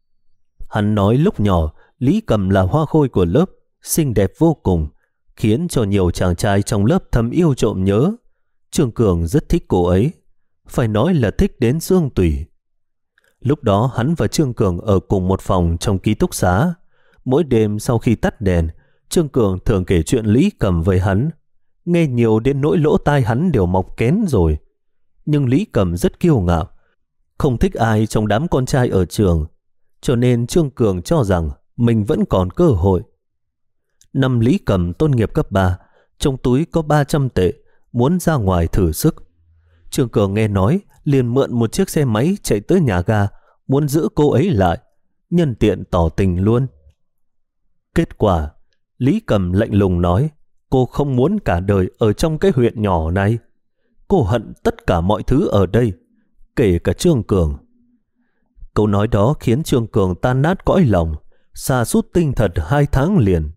Hắn nói lúc nhỏ Lý Cầm là hoa khôi của lớp, xinh đẹp vô cùng, khiến cho nhiều chàng trai trong lớp thầm yêu trộm nhớ. Trương Cường rất thích cô ấy, phải nói là thích đến xương tủy. Lúc đó hắn và Trương Cường ở cùng một phòng trong ký túc xá. Mỗi đêm sau khi tắt đèn, Trương Cường thường kể chuyện Lý Cầm với hắn. Nghe nhiều đến nỗi lỗ tai hắn đều mọc kén rồi. Nhưng Lý Cầm rất kiêu ngạo, không thích ai trong đám con trai ở trường, cho nên Trương Cường cho rằng mình vẫn còn cơ hội. Năm Lý Cầm tốt nghiệp cấp 3, trong túi có 300 tệ, muốn ra ngoài thử sức. Trương Cường nghe nói, liền mượn một chiếc xe máy chạy tới nhà ga, muốn giữ cô ấy lại, nhân tiện tỏ tình luôn. Kết quả, Lý Cầm lạnh lùng nói: Cô không muốn cả đời ở trong cái huyện nhỏ này. Cô hận tất cả mọi thứ ở đây, kể cả Trương Cường. Câu nói đó khiến Trương Cường tan nát cõi lòng, sa sút tinh thần 2 tháng liền.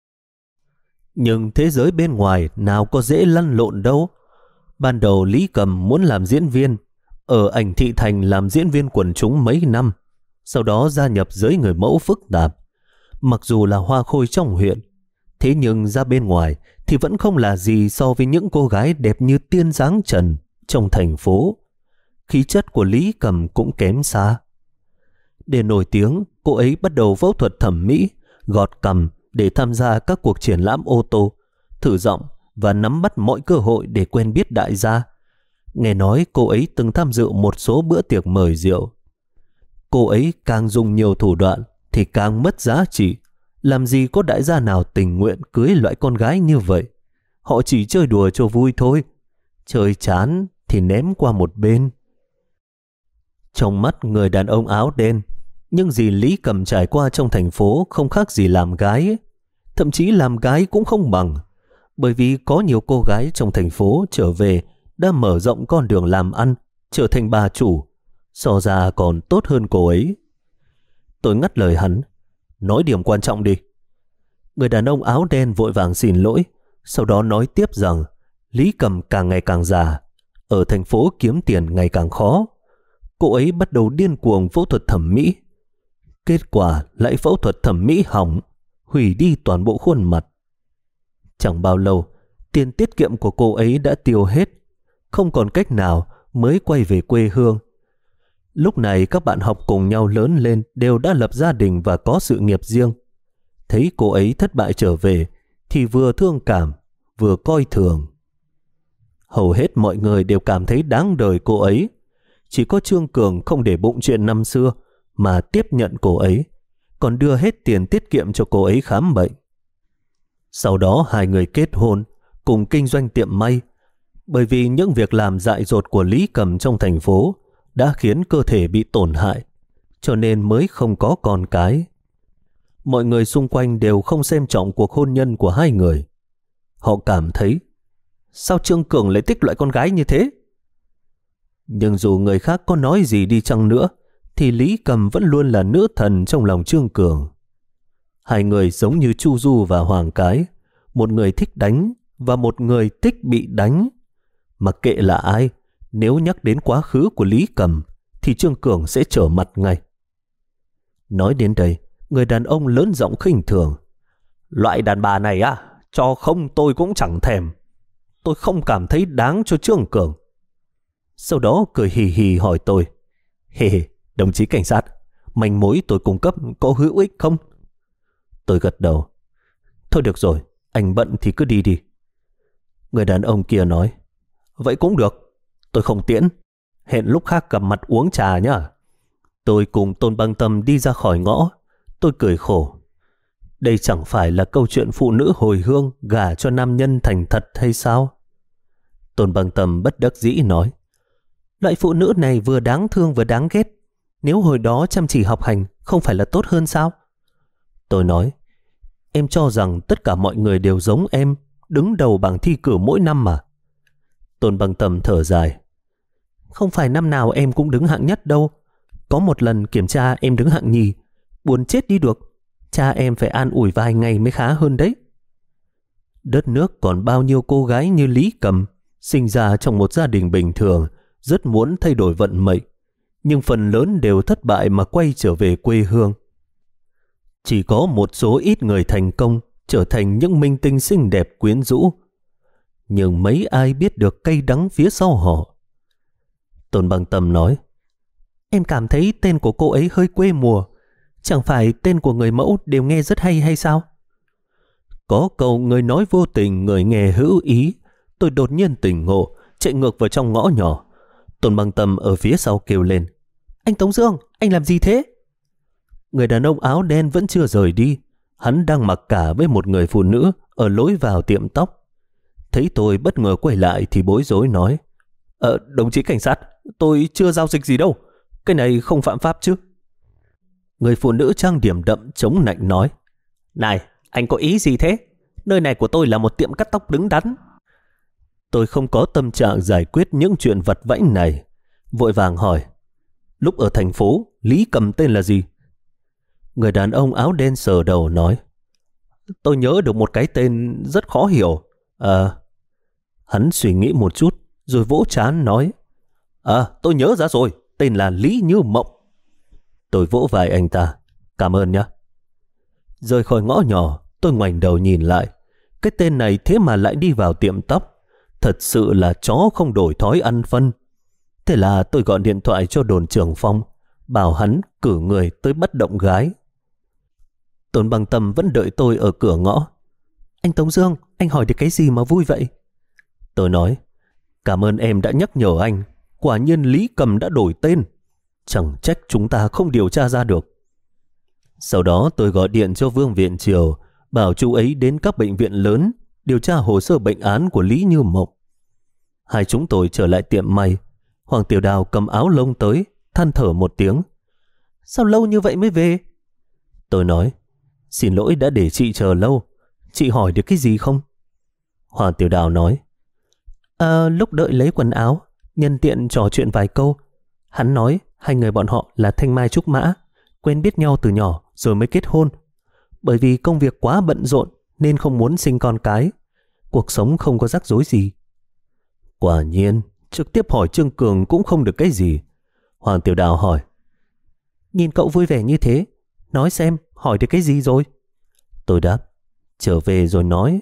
Nhưng thế giới bên ngoài nào có dễ lăn lộn đâu. Ban đầu Lý Cầm muốn làm diễn viên, ở Ảnh Thị Thành làm diễn viên quần chúng mấy năm, sau đó gia nhập giới người mẫu phức tạp. Mặc dù là hoa khôi trong huyện, thế nhưng ra bên ngoài thì vẫn không là gì so với những cô gái đẹp như tiên dáng trần trong thành phố. Khí chất của Lý Cầm cũng kém xa. Để nổi tiếng, cô ấy bắt đầu phẫu thuật thẩm mỹ, gọt cằm để tham gia các cuộc triển lãm ô tô, thử giọng và nắm bắt mọi cơ hội để quen biết đại gia. Nghe nói cô ấy từng tham dự một số bữa tiệc mời rượu. Cô ấy càng dùng nhiều thủ đoạn thì càng mất giá trị. Làm gì có đại gia nào tình nguyện cưới loại con gái như vậy. Họ chỉ chơi đùa cho vui thôi. Chơi chán thì ném qua một bên. Trong mắt người đàn ông áo đen, những gì Lý Cầm trải qua trong thành phố không khác gì làm gái ấy. Thậm chí làm gái cũng không bằng. Bởi vì có nhiều cô gái trong thành phố trở về đã mở rộng con đường làm ăn, trở thành bà chủ, so ra còn tốt hơn cô ấy. Tôi ngắt lời hắn. Nói điểm quan trọng đi. Người đàn ông áo đen vội vàng xin lỗi, sau đó nói tiếp rằng Lý Cầm càng ngày càng già, ở thành phố kiếm tiền ngày càng khó. Cô ấy bắt đầu điên cuồng phẫu thuật thẩm mỹ. Kết quả lại phẫu thuật thẩm mỹ hỏng, hủy đi toàn bộ khuôn mặt. Chẳng bao lâu, tiền tiết kiệm của cô ấy đã tiêu hết, không còn cách nào mới quay về quê hương. Lúc này các bạn học cùng nhau lớn lên đều đã lập gia đình và có sự nghiệp riêng. Thấy cô ấy thất bại trở về thì vừa thương cảm vừa coi thường. Hầu hết mọi người đều cảm thấy đáng đời cô ấy. Chỉ có Trương Cường không để bụng chuyện năm xưa mà tiếp nhận cô ấy, còn đưa hết tiền tiết kiệm cho cô ấy khám bệnh. Sau đó 2 người kết hôn, cùng kinh doanh tiệm may. Bởi vì những việc làm dại dột của Lý Cầm trong thành phố đã khiến cơ thể bị tổn hại, cho nên mới không có con cái. Mọi người xung quanh đều không xem trọng cuộc hôn nhân của 2 người. Họ cảm thấy, sao Trương Cường lại thích loại con gái như thế? Nhưng dù người khác có nói gì đi chăng nữa, thì Lý Cầm vẫn luôn là nữ thần trong lòng Trương Cường. 2 người giống như Chu Du và Hoàng Cái, một người thích đánh và một người thích bị đánh. Mặc kệ là ai, nếu nhắc đến quá khứ của Lý Cầm thì Trương Cường sẽ trở mặt ngay. Nói đến đây, người đàn ông lớn giọng khinh thường. Loại đàn bà này á, cho không tôi cũng chẳng thèm. Tôi không cảm thấy đáng cho Trương Cường. Sau đó cười hì hì hỏi tôi. Hề, đồng chí cảnh sát, manh mối tôi cung cấp có hữu ích không? Tôi gật đầu. Thôi được rồi, anh bận thì cứ đi đi. Người đàn ông kia nói. Vậy cũng được, tôi không tiễn. Hẹn lúc khác gặp mặt uống trà nhá. Tôi cùng Tôn Băng Tâm đi ra khỏi ngõ. Tôi cười khổ. Đây chẳng phải là câu chuyện phụ nữ hồi hương gả cho nam nhân thành thật hay sao? Tôn Băng Tâm bất đắc dĩ nói. Loại phụ nữ này vừa đáng thương vừa đáng ghét. Nếu hồi đó chăm chỉ học hành không phải là tốt hơn sao? Tôi nói. Em cho rằng tất cả mọi người đều giống em, đứng đầu bảng thi cử mỗi năm mà. Tôn Băng Tâm thở dài. Không phải năm nào em cũng đứng hạng nhất đâu. Có một lần kiểm tra em đứng hạng nhì, buồn chết đi được. Cha em phải an ủi vài ngày mới khá hơn đấy. Đất nước còn bao nhiêu cô gái như Lý Cầm, sinh ra trong một gia đình bình thường, rất muốn thay đổi vận mệnh, nhưng phần lớn đều thất bại mà quay trở về quê hương. Chỉ có một số ít người thành công, trở thành những minh tinh xinh đẹp quyến rũ, nhưng mấy ai biết được cay đắng phía sau họ. Tôn Băng Tâm nói. Em cảm thấy tên của cô ấy hơi quê mùa. Chẳng phải tên của người mẫu đều nghe rất hay sao? Có câu người nói vô tình, người nghe hữu ý. Tôi đột nhiên tỉnh ngộ, chạy ngược vào trong ngõ nhỏ. Tôn Băng Tâm ở phía sau kêu lên. Anh Tống Dương, anh làm gì thế? Người đàn ông áo đen vẫn chưa rời đi. Hắn đang mặc cả với một người phụ nữ ở lối vào tiệm tóc. Thấy tôi bất ngờ quay lại thì bối rối nói. Đồng chí cảnh sát, tôi chưa giao dịch gì đâu. Cái này không phạm pháp chứ? Người phụ nữ trang điểm đậm chống nạnh nói. Này, anh có ý gì thế? Nơi này của tôi là một tiệm cắt tóc đứng đắn. Tôi không có tâm trạng giải quyết những chuyện vặt vãnh này, vội vàng hỏi, lúc ở thành phố, Lý Cầm tên là gì? Người đàn ông áo đen sờ đầu nói, tôi nhớ được một cái tên rất khó hiểu. Hắn suy nghĩ một chút, rồi vỗ trán nói, tôi nhớ ra rồi, tên là Lý Như Mộng. Tôi vỗ vai anh ta, cảm ơn nhé. Rời khỏi ngõ nhỏ, tôi ngoảnh đầu nhìn lại. Cái tên này thế mà lại đi vào tiệm tóc. Thật sự là chó không đổi thói ăn phân. Thế là tôi gọi điện thoại cho đồn trưởng Phong, bảo hắn cử người tới bắt động gái. Tôn Băng Tâm vẫn đợi tôi ở cửa ngõ. Anh Tống Dương, anh hỏi được cái gì mà vui vậy? Tôi nói, cảm ơn em đã nhắc nhở anh. Quả nhiên Lý Cầm đã đổi tên. Chẳng trách chúng ta không điều tra ra được. Sau đó tôi gọi điện cho Vương Viện Triều, bảo chú ấy đến các bệnh viện lớn điều tra hồ sơ bệnh án của Lý Như Mộng. Hai chúng tôi trở lại tiệm may. Hoàng Tiểu Đào cầm áo lông tới, than thở một tiếng. Sao lâu như vậy mới về? Tôi nói, xin lỗi đã để chị chờ lâu. Chị hỏi được cái gì không? Hoàng Tiểu Đào nói, lúc đợi lấy quần áo, nhân tiện trò chuyện vài câu. Hắn nói hai người bọn họ là Thanh Mai Trúc Mã, quen biết nhau từ nhỏ rồi mới kết hôn. Bởi vì công việc quá bận rộn nên không muốn sinh con cái. Cuộc sống không có rắc rối gì. Quả nhiên, trực tiếp hỏi Trương Cường cũng không được cái gì. Hoàng Tiểu Đào hỏi, nhìn cậu vui vẻ như thế, nói xem hỏi được cái gì rồi? Tôi đáp, trở về rồi nói.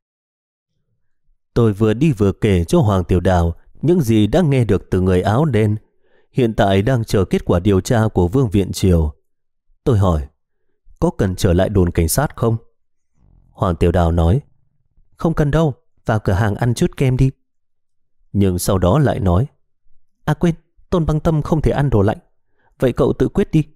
Tôi vừa đi vừa kể cho Hoàng Tiểu Đào những gì đã nghe được từ người áo đen. Hiện tại đang chờ kết quả điều tra của Vương Viện Triều. Tôi hỏi, có cần trở lại đồn cảnh sát không? Hoàng Tiểu Đào nói, không cần đâu, vào cửa hàng ăn chút kem đi. Nhưng sau đó lại nói, quên, Tôn Băng Tâm không thể ăn đồ lạnh. Vậy cậu tự quyết đi.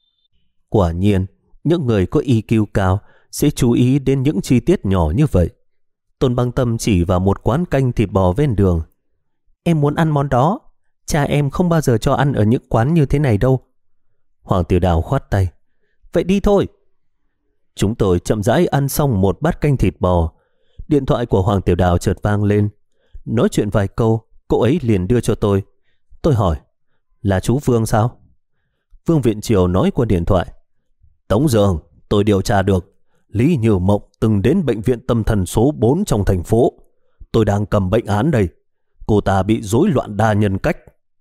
Quả nhiên, những người có EQ cao sẽ chú ý đến những chi tiết nhỏ như vậy. Tôn Băng Tâm chỉ vào một quán canh thịt bò ven đường. Em muốn ăn món đó. Cha em không bao giờ cho ăn ở những quán như thế này đâu. Hoàng Tiểu Đào khoát tay, vậy đi thôi. Chúng tôi chậm rãi ăn xong một bát canh thịt bò. Điện thoại của Hoàng Tiểu Đào chợt vang lên. Nói chuyện vài câu, cô ấy liền đưa cho tôi. Tôi hỏi, là chú Vương sao? Vương Viện Triều nói qua điện thoại, Tống Dương, tôi điều tra được Lý Như Mộng từng đến bệnh viện tâm thần số 4 trong thành phố. Tôi đang cầm bệnh án đây. Cô ta bị rối loạn đa nhân cách.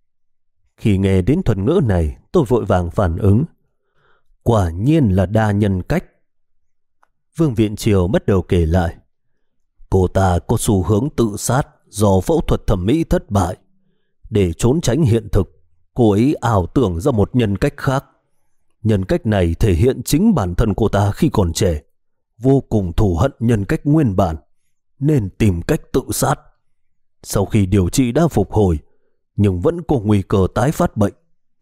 Khi nghe đến thuật ngữ này, tôi vội vàng phản ứng, quả nhiên là đa nhân cách. Vương Viện Triều bắt đầu kể lại, cô ta có xu hướng tự sát do phẫu thuật thẩm mỹ thất bại. Để trốn tránh hiện thực, cô ấy ảo tưởng ra một nhân cách khác. Nhân cách này thể hiện chính bản thân cô ta khi còn trẻ, vô cùng thù hận nhân cách nguyên bản, nên tìm cách tự sát. Sau khi điều trị đã phục hồi, nhưng vẫn có nguy cơ tái phát bệnh.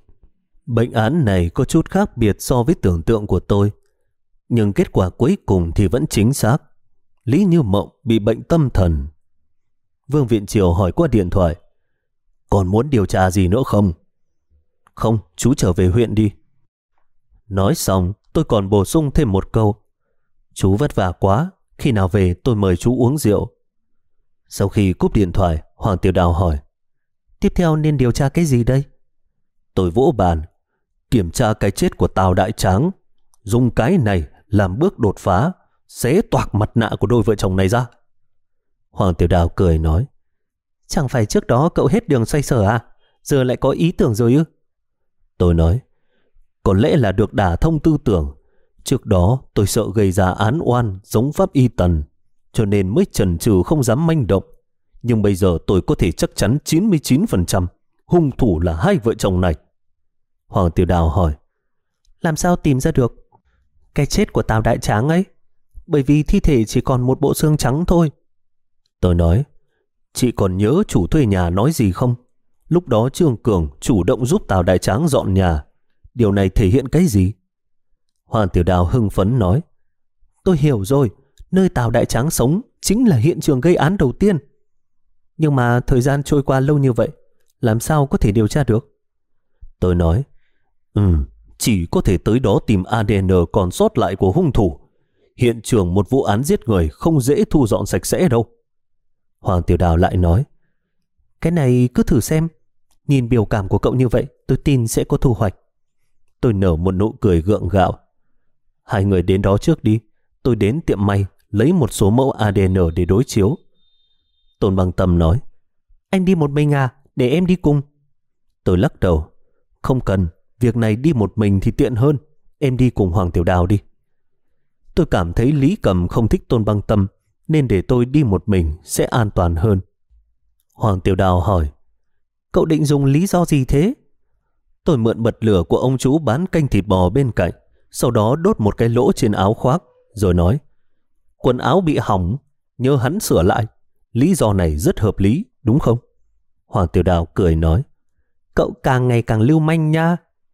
Bệnh án này có chút khác biệt so với tưởng tượng của tôi, nhưng kết quả cuối cùng thì vẫn chính xác. Lý Như Mộng bị bệnh tâm thần. Vương Viện Triều hỏi qua điện thoại, còn muốn điều tra gì nữa không? Không, chú trở về huyện đi. Nói xong, tôi còn bổ sung thêm một câu, chú vất vả quá, khi nào về tôi mời chú uống rượu. Sau khi cúp điện thoại, Hoàng Tiểu Đào hỏi, tiếp theo nên điều tra cái gì đây? Tôi vỗ bàn, kiểm tra cái chết của Tào Đại Tráng, dùng cái này làm bước đột phá, xé toạc mặt nạ của đôi vợ chồng này ra. Hoàng Tiểu Đào cười nói, chẳng phải trước đó cậu hết đường xoay sở à? Giờ lại có ý tưởng rồi ư? Tôi nói, có lẽ là được đả thông tư tưởng. Trước đó tôi sợ gây ra án oan giống Pháp Y Tần, cho nên mới chần chừ không dám manh động. Nhưng bây giờ tôi có thể chắc chắn 99% hung thủ là hai vợ chồng này. Hoàng Tiểu Đào hỏi, làm sao tìm ra được cái chết của Tào Đại Tráng ấy? Bởi vì thi thể chỉ còn một bộ xương trắng thôi. Tôi nói, chị còn nhớ chủ thuê nhà nói gì không? Lúc đó Trương Cường chủ động giúp Tào Đại Tráng dọn nhà. Điều này thể hiện cái gì? Hoàng Tiểu Đào hưng phấn nói, tôi hiểu rồi, nơi Tào Đại Tráng sống chính là hiện trường gây án đầu tiên. Nhưng mà thời gian trôi qua lâu như vậy, làm sao có thể điều tra được? Tôi nói, chỉ có thể tới đó tìm ADN còn sót lại của hung thủ. Hiện trường một vụ án giết người không dễ thu dọn sạch sẽ đâu. Hoàng Tiểu Đào lại nói, cái này cứ thử xem. Nhìn biểu cảm của cậu như vậy, tôi tin sẽ có thu hoạch. Tôi nở một nụ cười gượng gạo. Hai người đến đó trước đi. Tôi đến tiệm may lấy một số mẫu ADN để đối chiếu. Tôn Băng Tâm nói, anh đi một mình à? Để em đi cùng. Tôi lắc đầu. Không cần, việc này đi một mình thì tiện hơn. Em đi cùng Hoàng Tiểu Đào đi. Tôi cảm thấy Lý Cầm không thích Tôn Băng Tâm, nên để tôi đi một mình sẽ an toàn hơn. Hoàng Tiểu Đào hỏi, cậu định dùng lý do gì thế? Tôi mượn bật lửa của ông chú bán canh thịt bò bên cạnh, sau đó đốt một cái lỗ trên áo khoác, rồi nói, quần áo bị hỏng, nhớ hắn sửa lại. Lý do này rất hợp lý, đúng không? Hoàng Tiểu Đào cười nói, cậu càng ngày càng lưu manh nha.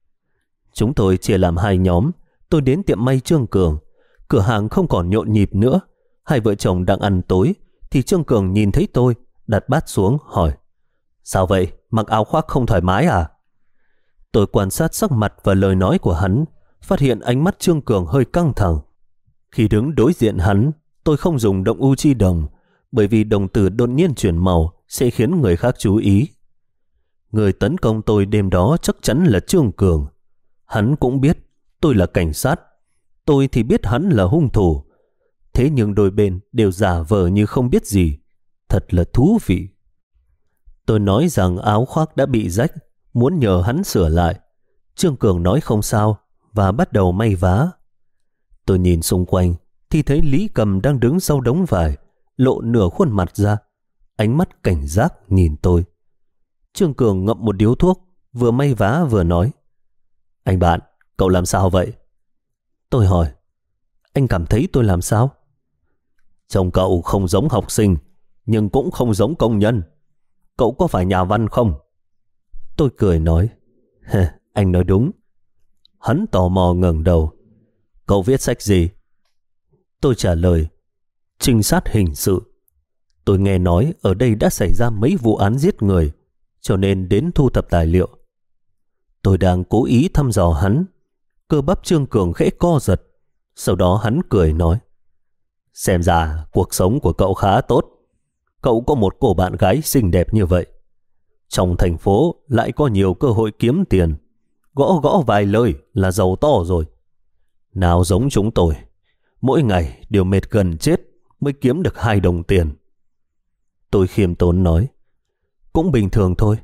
Chúng tôi chia làm hai nhóm. Tôi đến tiệm may Trương Cường. Cửa hàng không còn nhộn nhịp nữa. Hai vợ chồng đang ăn tối thì Trương Cường nhìn thấy tôi, đặt bát xuống hỏi, sao vậy, mặc áo khoác không thoải mái à? Tôi quan sát sắc mặt và lời nói của hắn, phát hiện ánh mắt Trương Cường hơi căng thẳng. Khi đứng đối diện hắn, tôi không dùng động u chi đồng, bởi vì đồng tử đột nhiên chuyển màu sẽ khiến người khác chú ý. Người tấn công tôi đêm đó chắc chắn là Trương Cường. Hắn cũng biết tôi là cảnh sát. Tôi thì biết hắn là hung thủ. Thế nhưng đôi bên đều giả vờ như không biết gì. Thật là thú vị. Tôi nói rằng áo khoác đã bị rách, muốn nhờ hắn sửa lại. Trương Cường nói không sao và bắt đầu may vá. Tôi nhìn xung quanh thì thấy Lý Cầm đang đứng sau đống vải, lộ nửa khuôn mặt ra, ánh mắt cảnh giác nhìn tôi. Trương Cường ngậm một điếu thuốc, vừa may vá vừa nói, anh bạn, cậu làm sao vậy? Tôi hỏi, anh cảm thấy tôi làm sao? Trông cậu không giống học sinh, nhưng cũng không giống công nhân. Cậu có phải nhà văn không? Tôi cười nói, anh nói đúng. Hắn tò mò ngẩng đầu. Cậu viết sách gì? Tôi trả lời, trinh sát hình sự. Tôi nghe nói ở đây đã xảy ra mấy vụ án giết người, cho nên đến thu thập tài liệu. Tôi đang cố ý thăm dò hắn. Cơ bắp Trương Cường khẽ co giật. Sau đó hắn cười nói, xem ra cuộc sống của cậu khá tốt. Cậu có một cô bạn gái xinh đẹp như vậy. Trong thành phố lại có nhiều cơ hội kiếm tiền. Gõ gõ vài lời là giàu to rồi. Nào giống chúng tôi, mỗi ngày đều mệt gần chết mới kiếm được 2 đồng tiền. Tôi khiêm tốn nói, cũng bình thường thôi.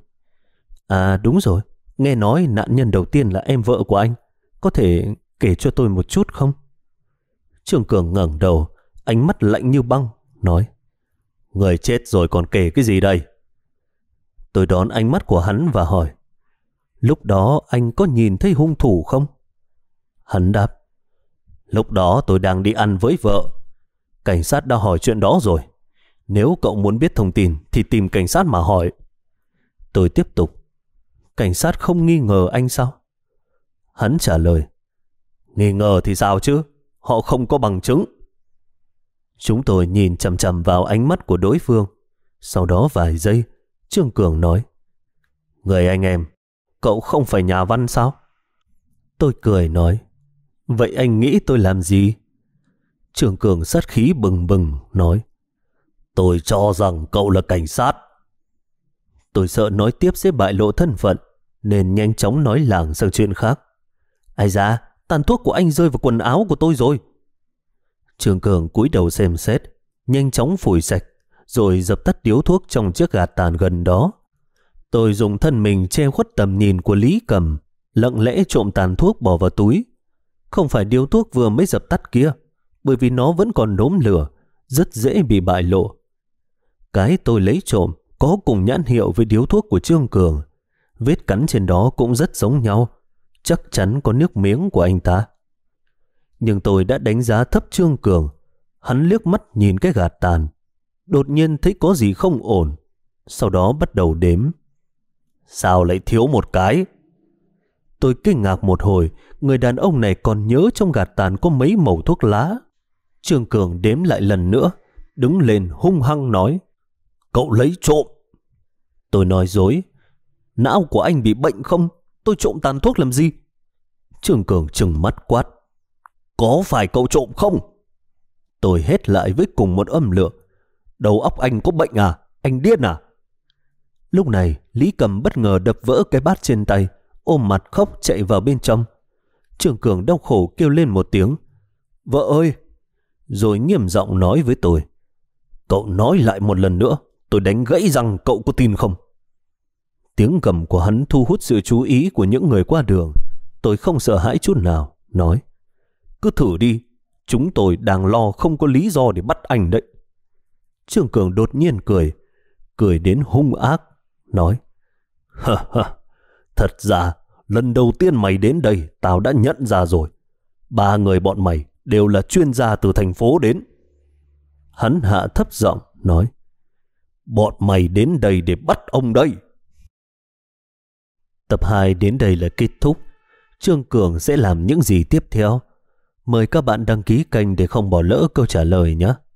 À đúng rồi, nghe nói nạn nhân đầu tiên là em vợ của anh. Có thể kể cho tôi một chút không? Trương Cường ngẩng đầu, ánh mắt lạnh như băng, nói, người chết rồi còn kể cái gì đây? Tôi đón ánh mắt của hắn và hỏi, lúc đó anh có nhìn thấy hung thủ không? Hắn đáp, lúc đó tôi đang đi ăn với vợ. Cảnh sát đã hỏi chuyện đó rồi. Nếu cậu muốn biết thông tin thì tìm cảnh sát mà hỏi. Tôi tiếp tục, cảnh sát không nghi ngờ anh sao? Hắn trả lời, nghi ngờ thì sao chứ? Họ không có bằng chứng. Chúng tôi nhìn chằm chằm vào ánh mắt của đối phương. Sau đó vài giây, Trương Cường nói, người anh em, cậu không phải nhà văn sao? Tôi cười nói, vậy anh nghĩ tôi làm gì? Trương Cường sát khí bừng bừng nói, tôi cho rằng cậu là cảnh sát. Tôi sợ nói tiếp sẽ bại lộ thân phận, nên nhanh chóng nói lảng sang chuyện khác. Ai da, tàn thuốc của anh rơi vào quần áo của tôi rồi. Trương Cường cúi đầu xem xét, nhanh chóng phủi sạch, rồi dập tắt điếu thuốc trong chiếc gạt tàn gần đó. Tôi dùng thân mình che khuất tầm nhìn của Lý Cầm, lặng lẽ trộm tàn thuốc bỏ vào túi. Không phải điếu thuốc vừa mới dập tắt kia, bởi vì nó vẫn còn đốm lửa, rất dễ bị bại lộ. Cái tôi lấy trộm có cùng nhãn hiệu với điếu thuốc của Trương Cường. Vết cắn trên đó cũng rất giống nhau, chắc chắn có nước miếng của anh ta. Nhưng tôi đã đánh giá thấp Trương Cường. Hắn liếc mắt nhìn cái gạt tàn, đột nhiên thấy có gì không ổn, sau đó bắt đầu đếm. Sao lại thiếu một cái? Tôi kinh ngạc một hồi, người đàn ông này còn nhớ trong gạt tàn có mấy mẩu thuốc lá. Trương Cường đếm lại lần nữa, đứng lên hung hăng nói, cậu lấy trộm. Tôi nói dối, não của anh bị bệnh không? Tôi trộm tàn thuốc làm gì? Trương Cường trừng mắt quát, có phải cậu trộm không? Tôi hét lại với cùng một âm lượng. Đầu óc anh có bệnh à? Anh điên à? Lúc này, Lý Cầm bất ngờ đập vỡ cái bát trên tay, ôm mặt khóc chạy vào bên trong. Trương Cường đau khổ kêu lên một tiếng, vợ ơi! Rồi nghiêm giọng nói với tôi, cậu nói lại một lần nữa, tôi đánh gãy răng, cậu có tin không? Tiếng gầm của hắn thu hút sự chú ý của những người qua đường. Tôi không sợ hãi chút nào, nói, cứ thử đi, chúng tôi đang lo không có lý do để bắt anh đấy. Trương Cường đột nhiên cười đến hung ác, nói, thật ra lần đầu tiên mày đến đây tao đã nhận ra rồi. 3 người bọn mày đều là chuyên gia từ thành phố đến. Hắn hạ thấp giọng nói, bọn mày đến đây để bắt ông đây. Tập 2 đến đây là kết thúc. Trương Cường sẽ làm những gì tiếp theo? Mời các bạn đăng ký kênh để không bỏ lỡ câu trả lời nhé.